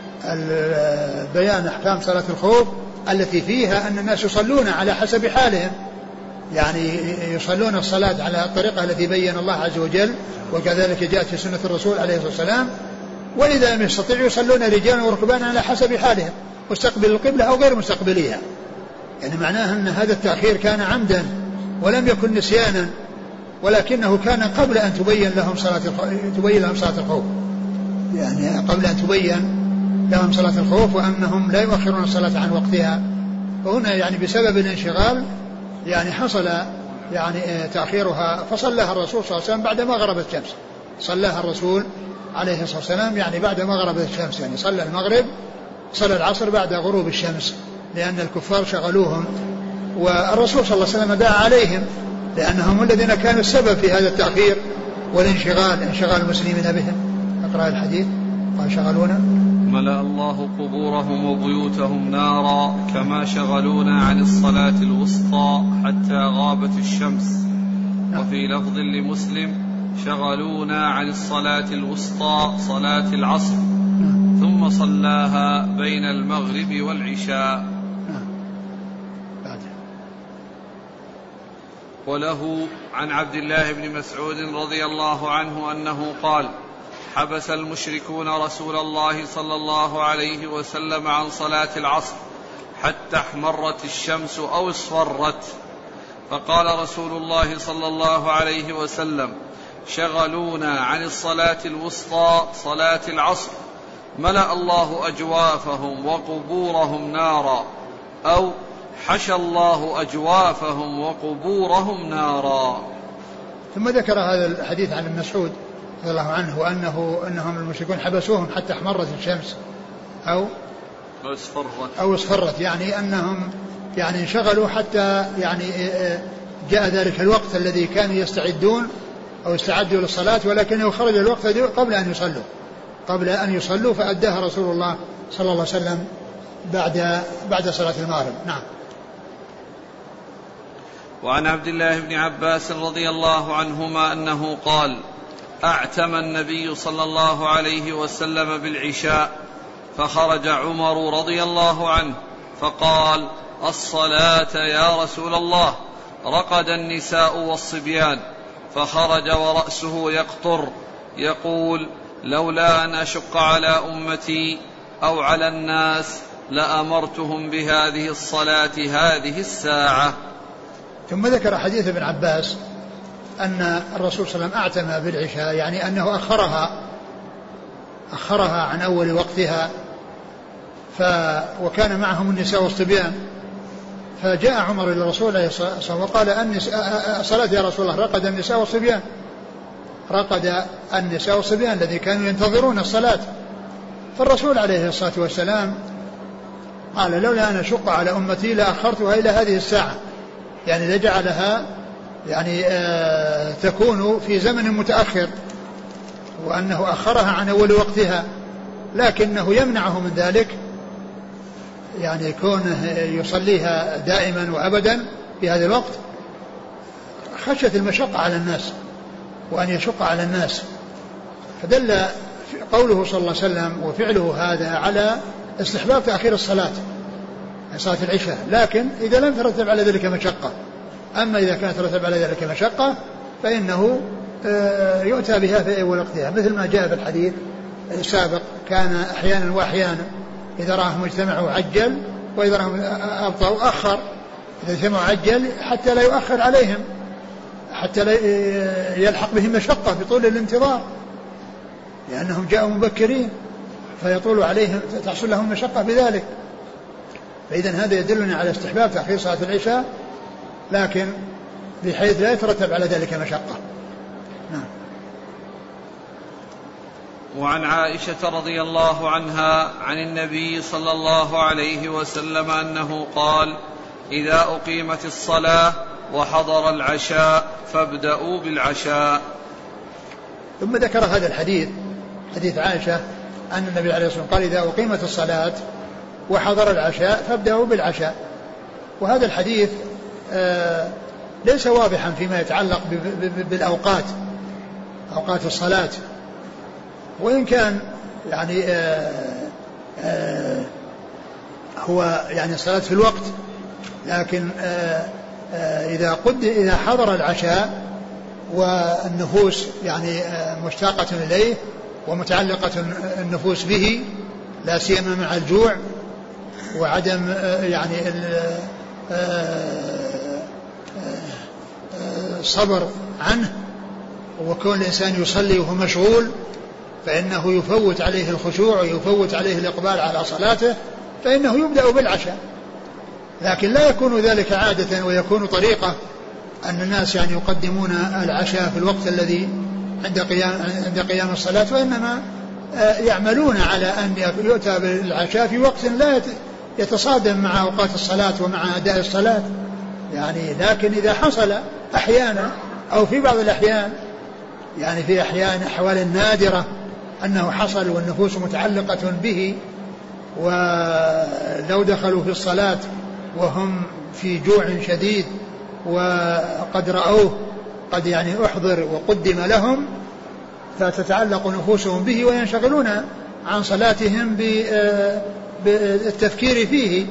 بيان أحكام صلاة الخوف التي فيها أن الناس يصلون على حسب حالهم، يعني يصلون الصلاة على الطريقة التي بين الله عز وجل، وكذلك جاءت في سنة الرسول عليه الصلاة والسلام. وإذا لم يستطيعوا يصلون رجالا وركبانا على حسب حالهم، مستقبل القبلة أو غير مستقبليها، يعني معناه أن هذا التأخير كان عمدا ولم يكن نسيانا، ولكنه كان قبل أن تبين لهم صلاة تبين لهم صلاة الخوف، يعني قبل أن تبين لهم صلاة الخوف وأنهم لا يؤخرون الصلاة عن وقتها. وهنا يعني بسبب الانشغال يعني حصل يعني تأخيرها، فصلىها الرسول صلى الله عليه وسلم بعد ما غربت الشمس، صلىها الرسول عليه الصلاة والسلام يعني بعد ما غربت الشمس، يعني صلى المغرب صلى العصر بعد غروب الشمس، لأن الكفار شغلوهم، والرسول صلى الله عليه وسلم دعا عليهم لأنهم الذين كانوا السبب في هذا التأخير والانشغال، انشغال المسلمين بهم. أقرأ الحديث. قال شغلونا ملأ الله قبورهم وبيوتهم نارا كما شغلونا عن الصلاة الوسطى حتى غابت الشمس. وفي لفظ لمسلم شغلونا عن الصلاة الوسطى صلاة العصر ثم صلاها بين المغرب والعشاء. وله عن عبد الله بن مسعود رضي الله عنه أنه قال: حبس المشركون رسول الله صلى الله عليه وسلم عن صلاة العصر حتى احمرت الشمس أو اصفرت، فقال رسول الله صلى الله عليه وسلم: شغلونا عن الصلاة الوسطى صلاة العصر ملأ الله أجوافهم وقبورهم نارا، أو حشى الله أجوافهم وقبورهم نارا. ثم ذكر هذا الحديث عن ابن مسعود رضي الله عنه وأنه أنهم المشركون حبسوهم حتى احمرت الشمس أو اصفرت أو اصفرت، يعني أنهم يعني انشغلوا حتى يعني جاء ذلك الوقت الذي كانوا يستعدون أو استعدوا للصلاة، ولكنه خرج الوقت قبل أن يصلوا قبل أن يصلوا فأداها رسول الله صلى الله عليه وسلم بعد بعد صلاة المغرب. نعم. وعن عبد الله بن عباس رضي الله عنهما أنه قال: أعتم النبي صلى الله عليه وسلم بالعشاء، فخرج عمر رضي الله عنه فقال: الصلاة يا رسول الله. رقد النساء والصبيان، فخرج ورأسه يقطر يقول: لولا أن أشق على أمتي أو على الناس لأمرتهم بهذه الصلاة هذه الساعة. ثم ذكر حديث ابن عباس أن الرسول صلى الله عليه وسلم أعتم بالعشاء، يعني أنه أخرها أخرها عن أول وقتها، ف وكان معهم النساء والصبيان، فجاء عمر إلى الرسول عليه الصلاة والسلام وقال: الصلاة يا رسول الله. رقد النساء والصبيان رقد النساء والصبيان الذي كانوا ينتظرون الصلاة، فالرسول عليه الصلاة والسلام قال: لولا أن أشق على أمتي لأخرتها إلى هذه الساعة، يعني لجعلها يعني آه تكون في زمن متأخر، وأنه أخرها عن أول وقتها، لكنه يمنعه من ذلك، يعني يكون يصليها دائما وأبدا في هذا الوقت خشية المشقة على الناس وأن يشق على الناس. فدل قوله صلى الله عليه وسلم وفعله هذا على استحباب تأخير الصلاة صلاة العشاء، لكن إذا لم ترتب على ذلك مشقة. أما إذا كانت ترتب على ذلك مشقة فإنه يؤتى بها في أول وقتها، مثل ما جاء في الحديث السابق: كان أحيانا وأحيانا إذا راهم اجتمعوا عجل وإذا راهم أبطأوا أخر. إذا شيء معجل حتى لا يؤخر عليهم، حتى لا يلحق بهم مشقة في طول الانتظار، لأنهم جاءوا مبكرين فيطول عليهم، تحصل لهم مشقة بذلك. فإذا هذا يدلنا على استحباب تأخير صلاة العشاء، لكن بحيث لا يترتب على ذلك مشقة. نعم. وعن عائشة رضي الله عنها عن النبي صلى الله عليه وسلم أنه قال: إذا أقيمت الصلاة وحضر العشاء فابدأوا بالعشاء. ثم ذكر هذا الحديث، حديث عائشة أن النبي عليه الصلاة والسلام قال: إذا أقيمت الصلاة وحضر العشاء فابدأوا بالعشاء. وهذا الحديث آه ليس واضحا فيما يتعلق بالأوقات، أوقات الصلاة، وإن كان يعني آه آه هو يعني الصلاة في الوقت، لكن آه آه إذا قد إذا حضر العشاء والنفوس يعني آه مشتاقة إليه ومتعلقة النفوس به، لا سيما مع الجوع وعدم آه يعني الصبر عنه، وكون الإنسان يصلي وهو مشغول فإنه يفوت عليه الخشوع ويفوت عليه الإقبال على صلاته، فإنه يبدأ بالعشاء. لكن لا يكون ذلك عادة ويكون طريقة أن الناس يعني يقدمون العشاء في الوقت الذي عند قيام عند قيام الصلاة، وإنما يعملون على أن يؤتى بالعشاء في وقت لا يتصادم مع أوقات الصلاة ومع أداء الصلاة يعني. لكن إذا حصل أحيانا أو في بعض الأحيان، يعني في أحيان أحوال نادرة أنه حصل والنفوس متعلقة به، ولو دخلوا في الصلاة وهم في جوع شديد وقد رأوه قد يعني أحضر وقدم لهم، فتتعلق نفوسهم به وينشغلون عن صلاتهم بالتفكير فيه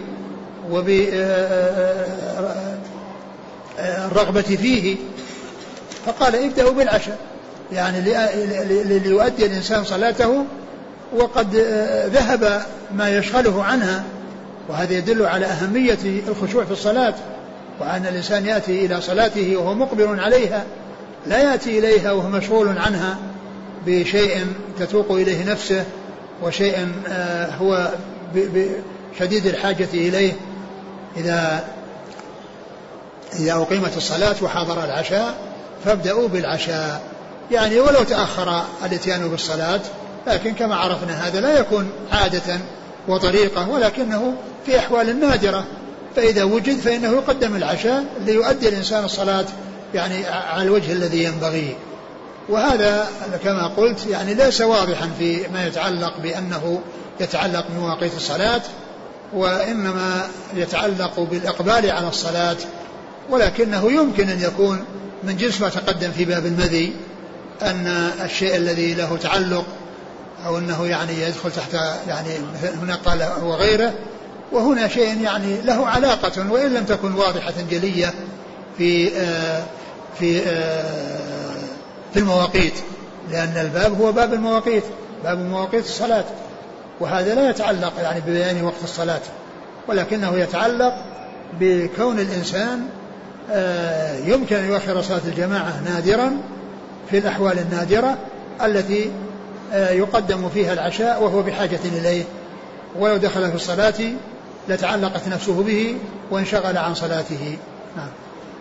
وبالرغبة فيه. فقال: ابدأوا بالعشاء، يعني ليؤدي الإنسان صلاته وقد ذهب ما يشغله عنها. وهذا يدل على أهمية الخشوع في الصلاة، وأن الإنسان يأتي إلى صلاته وهو مقبل عليها، لا يأتي إليها وهو مشغول عنها بشيء تتوق إليه نفسه وشيء هو شديد الحاجة إليه. إذا إذا أقيمت الصلاة وحضر العشاء فابدأوا بالعشاء، يعني ولو تأخر الاتيان بالصلاة، لكن كما عرفنا هذا لا يكون عادة وطريقة، ولكنه في أحوال نادرة، فإذا وجد فإنه يقدم العشاء ليؤدي الإنسان الصلاة يعني على الوجه الذي ينبغي. وهذا كما قلت يعني ليس واضحا في ما يتعلق بأنه يتعلق بمواقيت الصلاة، وإنما يتعلق بالإقبال على الصلاة، ولكنه يمكن أن يكون من جنس ما تقدم في باب المذي، أن الشيء الذي له تعلق أو أنه يعني يدخل تحت يعني هنا قال وغيره، وهنا شيء يعني له علاقة وإن لم تكن واضحة جلية في آه في آه في المواقيت، لأن الباب هو باب المواقيت، باب مواقيت الصلاة، وهذا لا يتعلق يعني ببيان وقت الصلاة، ولكنه يتعلق بكون الإنسان آه يمكن أن يؤخر صلاة الجماعة نادرا في الأحوال النادرة التي آه يقدم فيها العشاء وهو بحاجة إليه، ولو دخل في الصلاة لتعلقت نفسه به وانشغل عن صلاته. نعم.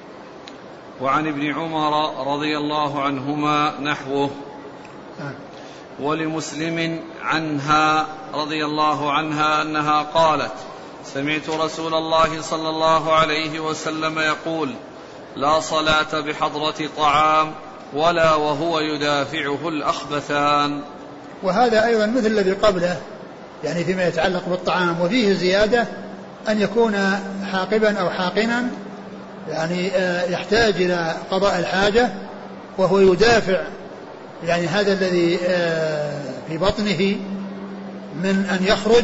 وعن ابن عمر رضي الله عنهما نحوه. نعم. ولمسلم عنها رضي الله عنها أنها قالت: سمعت رسول الله صلى الله عليه وسلم يقول: لا صلاة بحضرة طعام ولا وهو يدافعه الأخبثان. وهذا أيضا مثل الذي قبله، يعني فيما يتعلق بالطعام، وفيه زيادة أن يكون حاقبا أو حاقنا، يعني يحتاج إلى قضاء الحاجة وهو يدافع يعني هذا الذي في بطنه من أن يخرج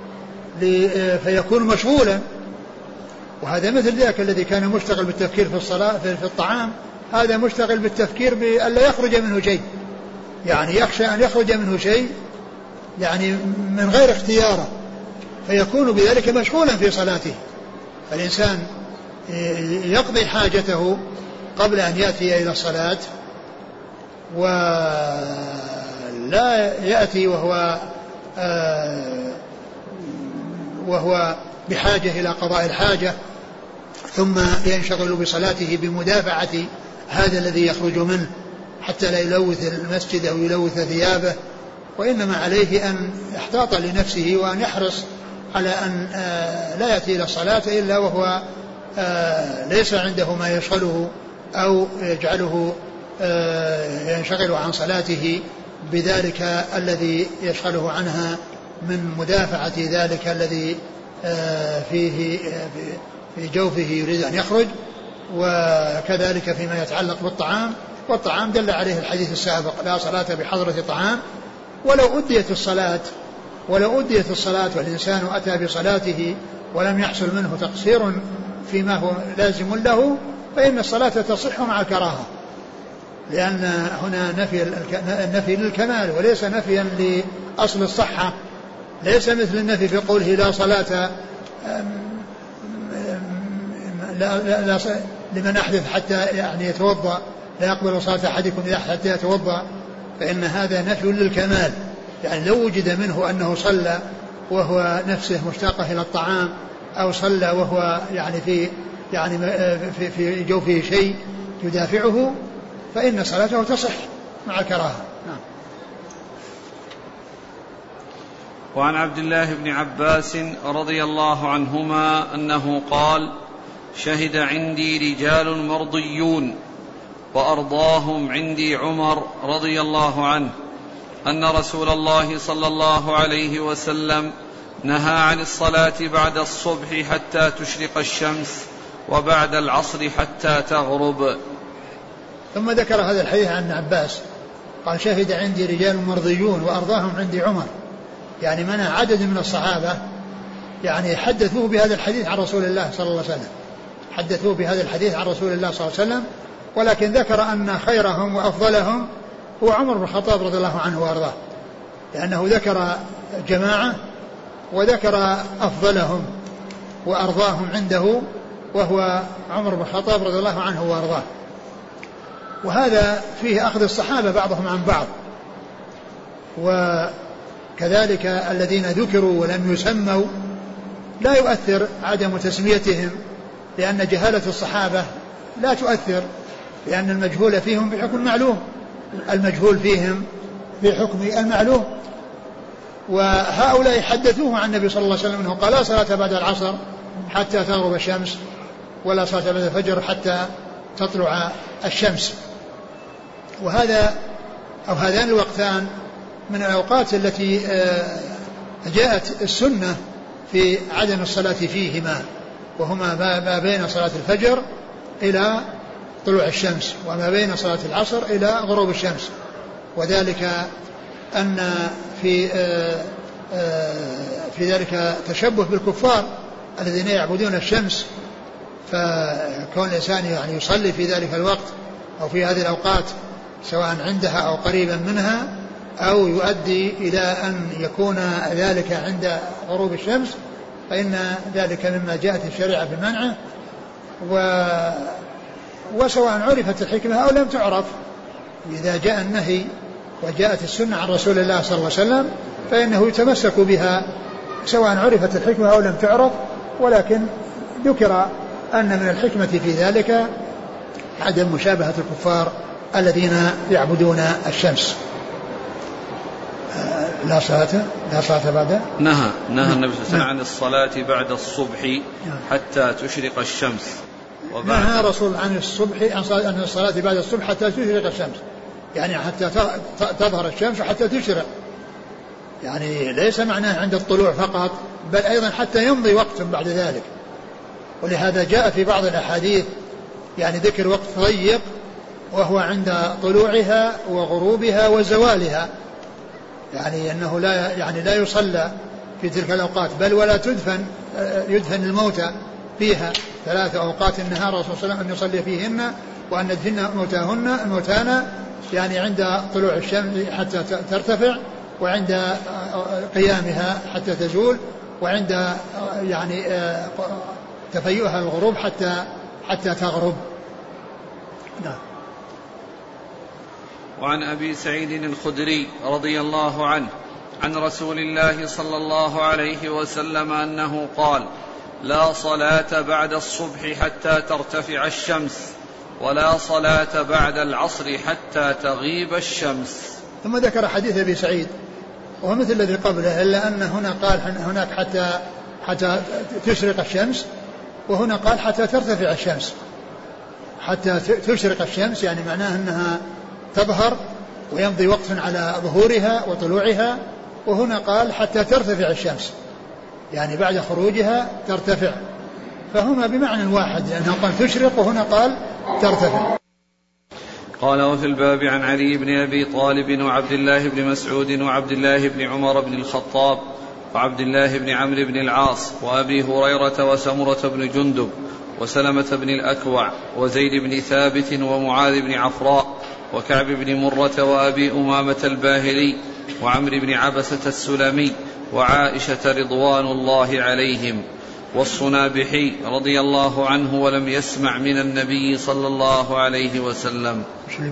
فيكون مشغولا. وهذا مثل ذاك الذي كان مشتغل بالتفكير في الصلاة في الطعام، هذا مشتغل بالتفكير بأن لا يخرج منه شيء، يعني يخشى أن يخرج منه شيء يعني من غير اختياره، فيكون بذلك مشغولا في صلاته. فالإنسان يقضي حاجته قبل أن يأتي إلى الصلاة، ولا يأتي وهو وهو بحاجة إلى قضاء الحاجة ثم ينشغل بصلاته بمدافعة هذا الذي يخرج منه حتى لا يلوث المسجد أو يلوث ثيابه، وإنما عليه أن يحتاط لنفسه وأن يحرص على أن لا يأتي إلى الصلاة إلا وهو ليس عنده ما يشغله أو يجعله ينشغل عن صلاته بذلك الذي يشغله عنها من مدافعة ذلك الذي فيه في جوفه يريد أن يخرج. وكذلك فيما يتعلق بالطعام، والطعام دل عليه الحديث السابق: لا صلاة بحضرة طعام. ولو أديت الصلاة ولو أديت الصلاة والإنسان أتى بصلاته ولم يحصل منه تقصير فيما هو لازم له فإن الصلاة تصح مع الكراهة، لأن هنا نفي النفي للكمال وليس نفيا لأصل الصحة، ليس مثل النفي في قوله لا صلاة لا لا لا لمن أحدث حتى يعني يتوضأ، لا يقبل صلاة أحدكم حتى يتوضأ، فإن هذا نفي للكمال. يعني لو وجد منه أنه صلى وهو نفسه مشتاقة إلى الطعام، أو صلى وهو يعني في يعني في, في جوفه شيء يدافعه، فإن صلاته تصح مع الكراهة. نعم. وعن عبد الله بن عباس رضي الله عنهما أنه قال: شهد عندي رجال مرضيون وأرضاهم عندي عمر رضي الله عنه أن رسول الله صلى الله عليه وسلم نهى عن الصلاة بعد الصبح حتى تشرق الشمس وبعد العصر حتى تغرب. ثم ذكر هذا الحديث عن عباس قال: شهد عندي رجال مرضيون وأرضاهم عندي عمر، يعني منع عدد من الصحابة يعني حدثوه بهذا الحديث عن رسول الله صلى الله عليه وسلم حدثوه بهذا الحديث عن رسول الله صلى الله عليه وسلم ولكن ذكر أن خيرهم وأفضلهم هو عمر بن الخطاب رضي الله عنه وأرضاه، لأنه ذكر جماعة وذكر أفضلهم وأرضاهم عنده وهو عمر بن الخطاب رضي الله عنه وأرضاه. وهذا فيه أخذ الصحابة بعضهم عن بعض، وكذلك الذين ذكروا ولم يسموا لا يؤثر عدم تسميتهم، لأن جهالة الصحابة لا تؤثر، لأن المجهول فيهم بحكم معلوم، المجهول فيهم بحكم المعلوم. وهؤلاء حدثوه عن النبي صلى الله عليه وسلم أنه قال: لا صلاة بعد العصر حتى تغرب الشمس، ولا صلاة بعد الفجر حتى تطلع الشمس. وهذا أو هذان الوقتان من الأوقات التي جاءت السنة في عدم الصلاة فيهما، وهما ما بين صلاة الفجر إلى طلوع الشمس وما بين صلاة العصر إلى غروب الشمس. وذلك أن في في ذلك تشبه بالكفار الذين يعبدون الشمس، فكون الإنسان يعني يصلي في ذلك الوقت أو في هذه الأوقات سواء عندها أو قريبا منها أو يؤدي إلى أن يكون ذلك عند غروب الشمس، فإن ذلك مما جاءت الشريعة بمنعه. و وسواء عرفت الحكمة أو لم تعرف، إذا جاء النهي وجاءت السنة عن رسول الله صلى الله عليه وسلم فإنه يتمسك بها سواء عرفت الحكمة أو لم تعرف. ولكن ذكر أن من الحكمة في ذلك عدم مشابهة الكفار الذين يعبدون الشمس. لا صلاة لا صلاة بعد نهى نهى النبي صلى الله عليه وسلم عن الصلاة بعد الصبح حتى تشرق الشمس. نهى رسول عن الصبح عن الصلاة بعد الصبح حتى تشرق الشمس، يعني حتى تظهر الشمس وحتى تشرق، يعني ليس معناه عند الطلوع فقط بل أيضا حتى يمضي وقت بعد ذلك. ولهذا جاء في بعض الأحاديث يعني ذكر وقت ضيق وهو عند طلوعها وغروبها وزوالها، يعني أنه لا يعني لا يصلى في تلك الأوقات بل ولا تدفن يدفن الموتى فيها ثلاث أوقات النهار رسول الله صلى الله عليه وسلم أن يصلي فيهن وأن ندفن موتاهن الموتانا، يعني عند طلوع الشمس حتى ترتفع وعند قيامها حتى تزول وعند يعني تفيؤها الغروب حتى حتى تغرب. نعم. وعن أبي سعيد الخدري رضي الله عنه عن رسول الله صلى الله عليه وسلم أنه قال: لا صلاة بعد الصبح حتى ترتفع الشمس، ولا صلاة بعد العصر حتى تغيب الشمس. ثم ذكر حديث أبي سعيد وهو مثل الذي قبله، إلا أن هنا قال هناك حتى حتى تشرق الشمس، وهنا قال حتى ترتفع الشمس. حتى تشرق الشمس يعني معناه أنها تظهر ويمضي وقت على ظهورها وطلوعها، وهنا قال حتى ترتفع الشمس يعني بعد خروجها ترتفع، فهما بمعنى واحد لأنه قال تشرق وهنا قال ترتفع. قال: وفي الباب عن علي بن أبي طالب وعبد الله بن مسعود وعبد الله بن عمر بن الخطاب وعبد الله بن عمرو بن العاص وأبي هريرة وسمرة بن جندب وسلمة بن الأكوع وزيد بن ثابت ومعاذ بن عفراء وكعب بن مرة وأبي أمامة الباهلي وعمرو بن عبسة السلمي وعائشة رضوان الله عليهم والصنابحي رضي الله عنه ولم يسمع من النبي صلى الله عليه وسلم.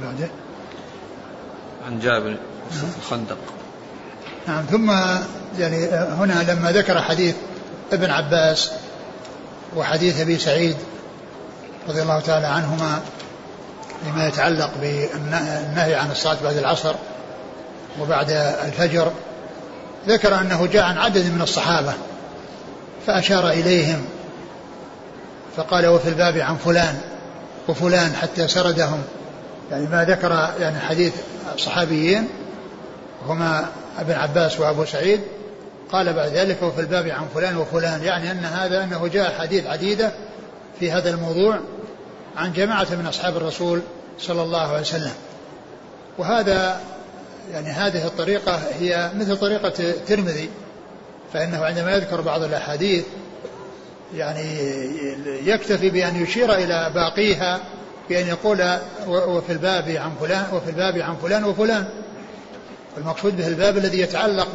عن جابر الخندق. نعم. ثم يعني هنا لما ذكر حديث ابن عباس وحديث أبي سعيد رضي الله تعالى عنهما لما يتعلق بالنهي عن الصلاة بعد العصر وبعد الفجر، ذكر أنه جاء عن عدد من الصحابة فأشار إليهم فقال: وفي الباب عن فلان وفلان حتى سردهم، يعني ما ذكر يعني حديث صحابيين هما ابن عباس وأبو سعيد، قال بعد ذلك: وفي الباب عن فلان وفلان، يعني أن هذا أنه جاء حديث عديدة في هذا الموضوع عن جماعة من أصحاب الرسول صلى الله عليه وسلم. وهذا يعني هذه الطريقة هي مثل طريقة الترمذي، فإنه عندما يذكر بعض الأحاديث يعني يكتفي بأن يشير إلى باقيها بأن يقول: وفي الباب عن فلان وفي الباب عن فلان وفلان. المقصود به الباب الذي يتعلق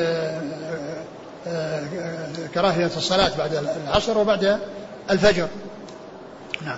بكراهية الصلاة بعد العصر وبعد الفجر. نعم.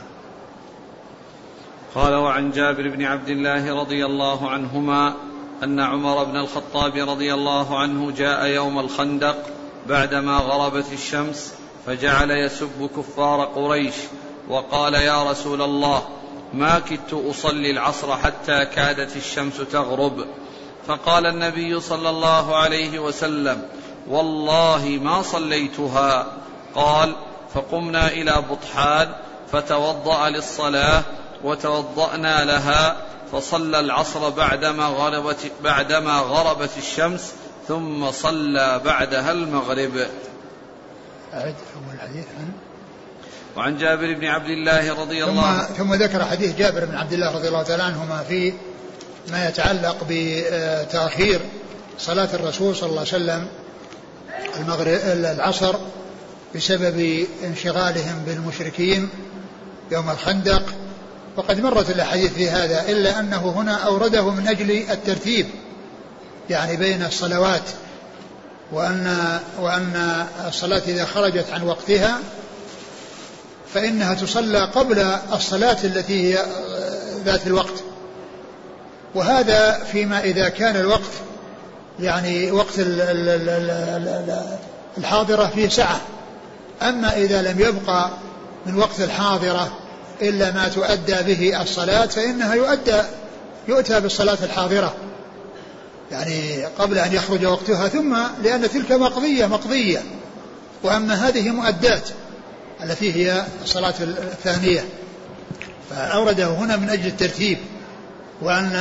قال: وعن جابر بن عبد الله رضي الله عنهما أن عمر بن الخطاب رضي الله عنه جاء يوم الخندق بعدما غربت الشمس فجعل يسب كفار قريش وقال: يا رسول الله، ما كدت أصلي العصر حتى كادت الشمس تغرب. فقال النبي صلى الله عليه وسلم: والله ما صليتها. قال: فقمنا إلى بطحان فتوضأ للصلاة وتوضأنا لها، فصلى العصر بعدما غربت, بعدما غربت الشمس ثم صلى بعدها المغرب. أعد أول الحديث عنه. وعن جابر بن عبد الله رضي الله عنه ثم, ثم ذكر حديث جابر بن عبد الله رضي الله تعالى عنهما في ما يتعلق بتأخير صلاة الرسول صلى الله عليه وسلم المغرب العصر بسبب انشغالهم بالمشركين يوم الخندق. وقد مرت الأحاديث في هذا، إلا أنه هنا أورده من أجل الترتيب يعني بين الصلوات، وأن, وأن الصلاة إذا خرجت عن وقتها فإنها تصلى قبل الصلاة التي هي ذات الوقت، وهذا فيما إذا كان الوقت يعني وقت الحاضرة فيه سعة. أما إذا لم يبقى من وقت الحاضرة إلا ما تؤدى به الصلاة فإنها يؤدى يؤتى بالصلاة الحاضرة يعني قبل أن يخرج وقتها، ثم لأن تلك مقضية مقضية وأما هذه مؤدات التي هي الصلاة الثانية، فأورده هنا من أجل الترتيب، وأن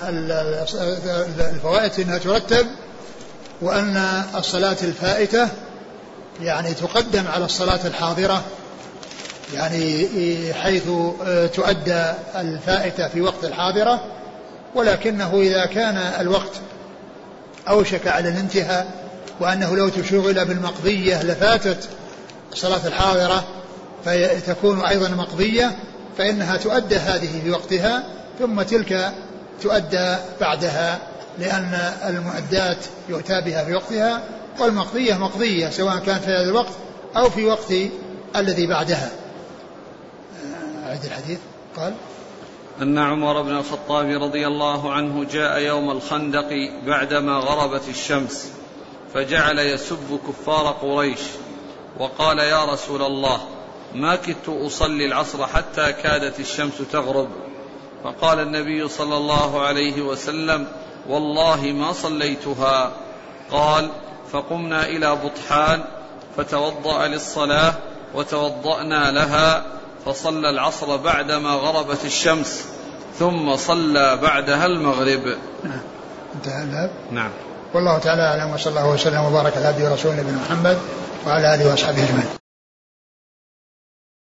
الفوائد أنها ترتب، وأن الصلاة الفائتة يعني تقدم على الصلاة الحاضرة، يعني حيث تؤدى الفائتة في وقت الحاضرة، ولكنه إذا كان الوقت أوشك على الانتهاء وأنه لو تشغل بالمقضية لفاتت الصلاة الحاضرة فتكون أيضا مقضية، فإنها تؤدى هذه في وقتها ثم تلك تؤدى بعدها، لأن المؤدات يؤتى بها في وقتها، والمقضية مقضية سواء كان في هذا الوقت أو في وقت الذي بعدها. أعد الحديث. قال أن عمر بن الخطاب رضي الله عنه جاء يوم الخندق بعدما غربت الشمس فجعل يسب كفار قريش وقال يا رسول الله ما كدت أصلي العصر حتى كادت الشمس تغرب. فقال النبي صلى الله عليه وسلم والله ما صليتها. قال فقمنا إلى بطحان فتوضأ للصلاة وتوضأنا لها فصلى العصر بعدما غربت الشمس ثم صلى بعدها المغرب. انتهى الباب. نعم. والله تعالى أعلم، وصلى الله وسلم وبارك على عبده ورسوله نبينا محمد وعلى آله وأصحابه أجمعين.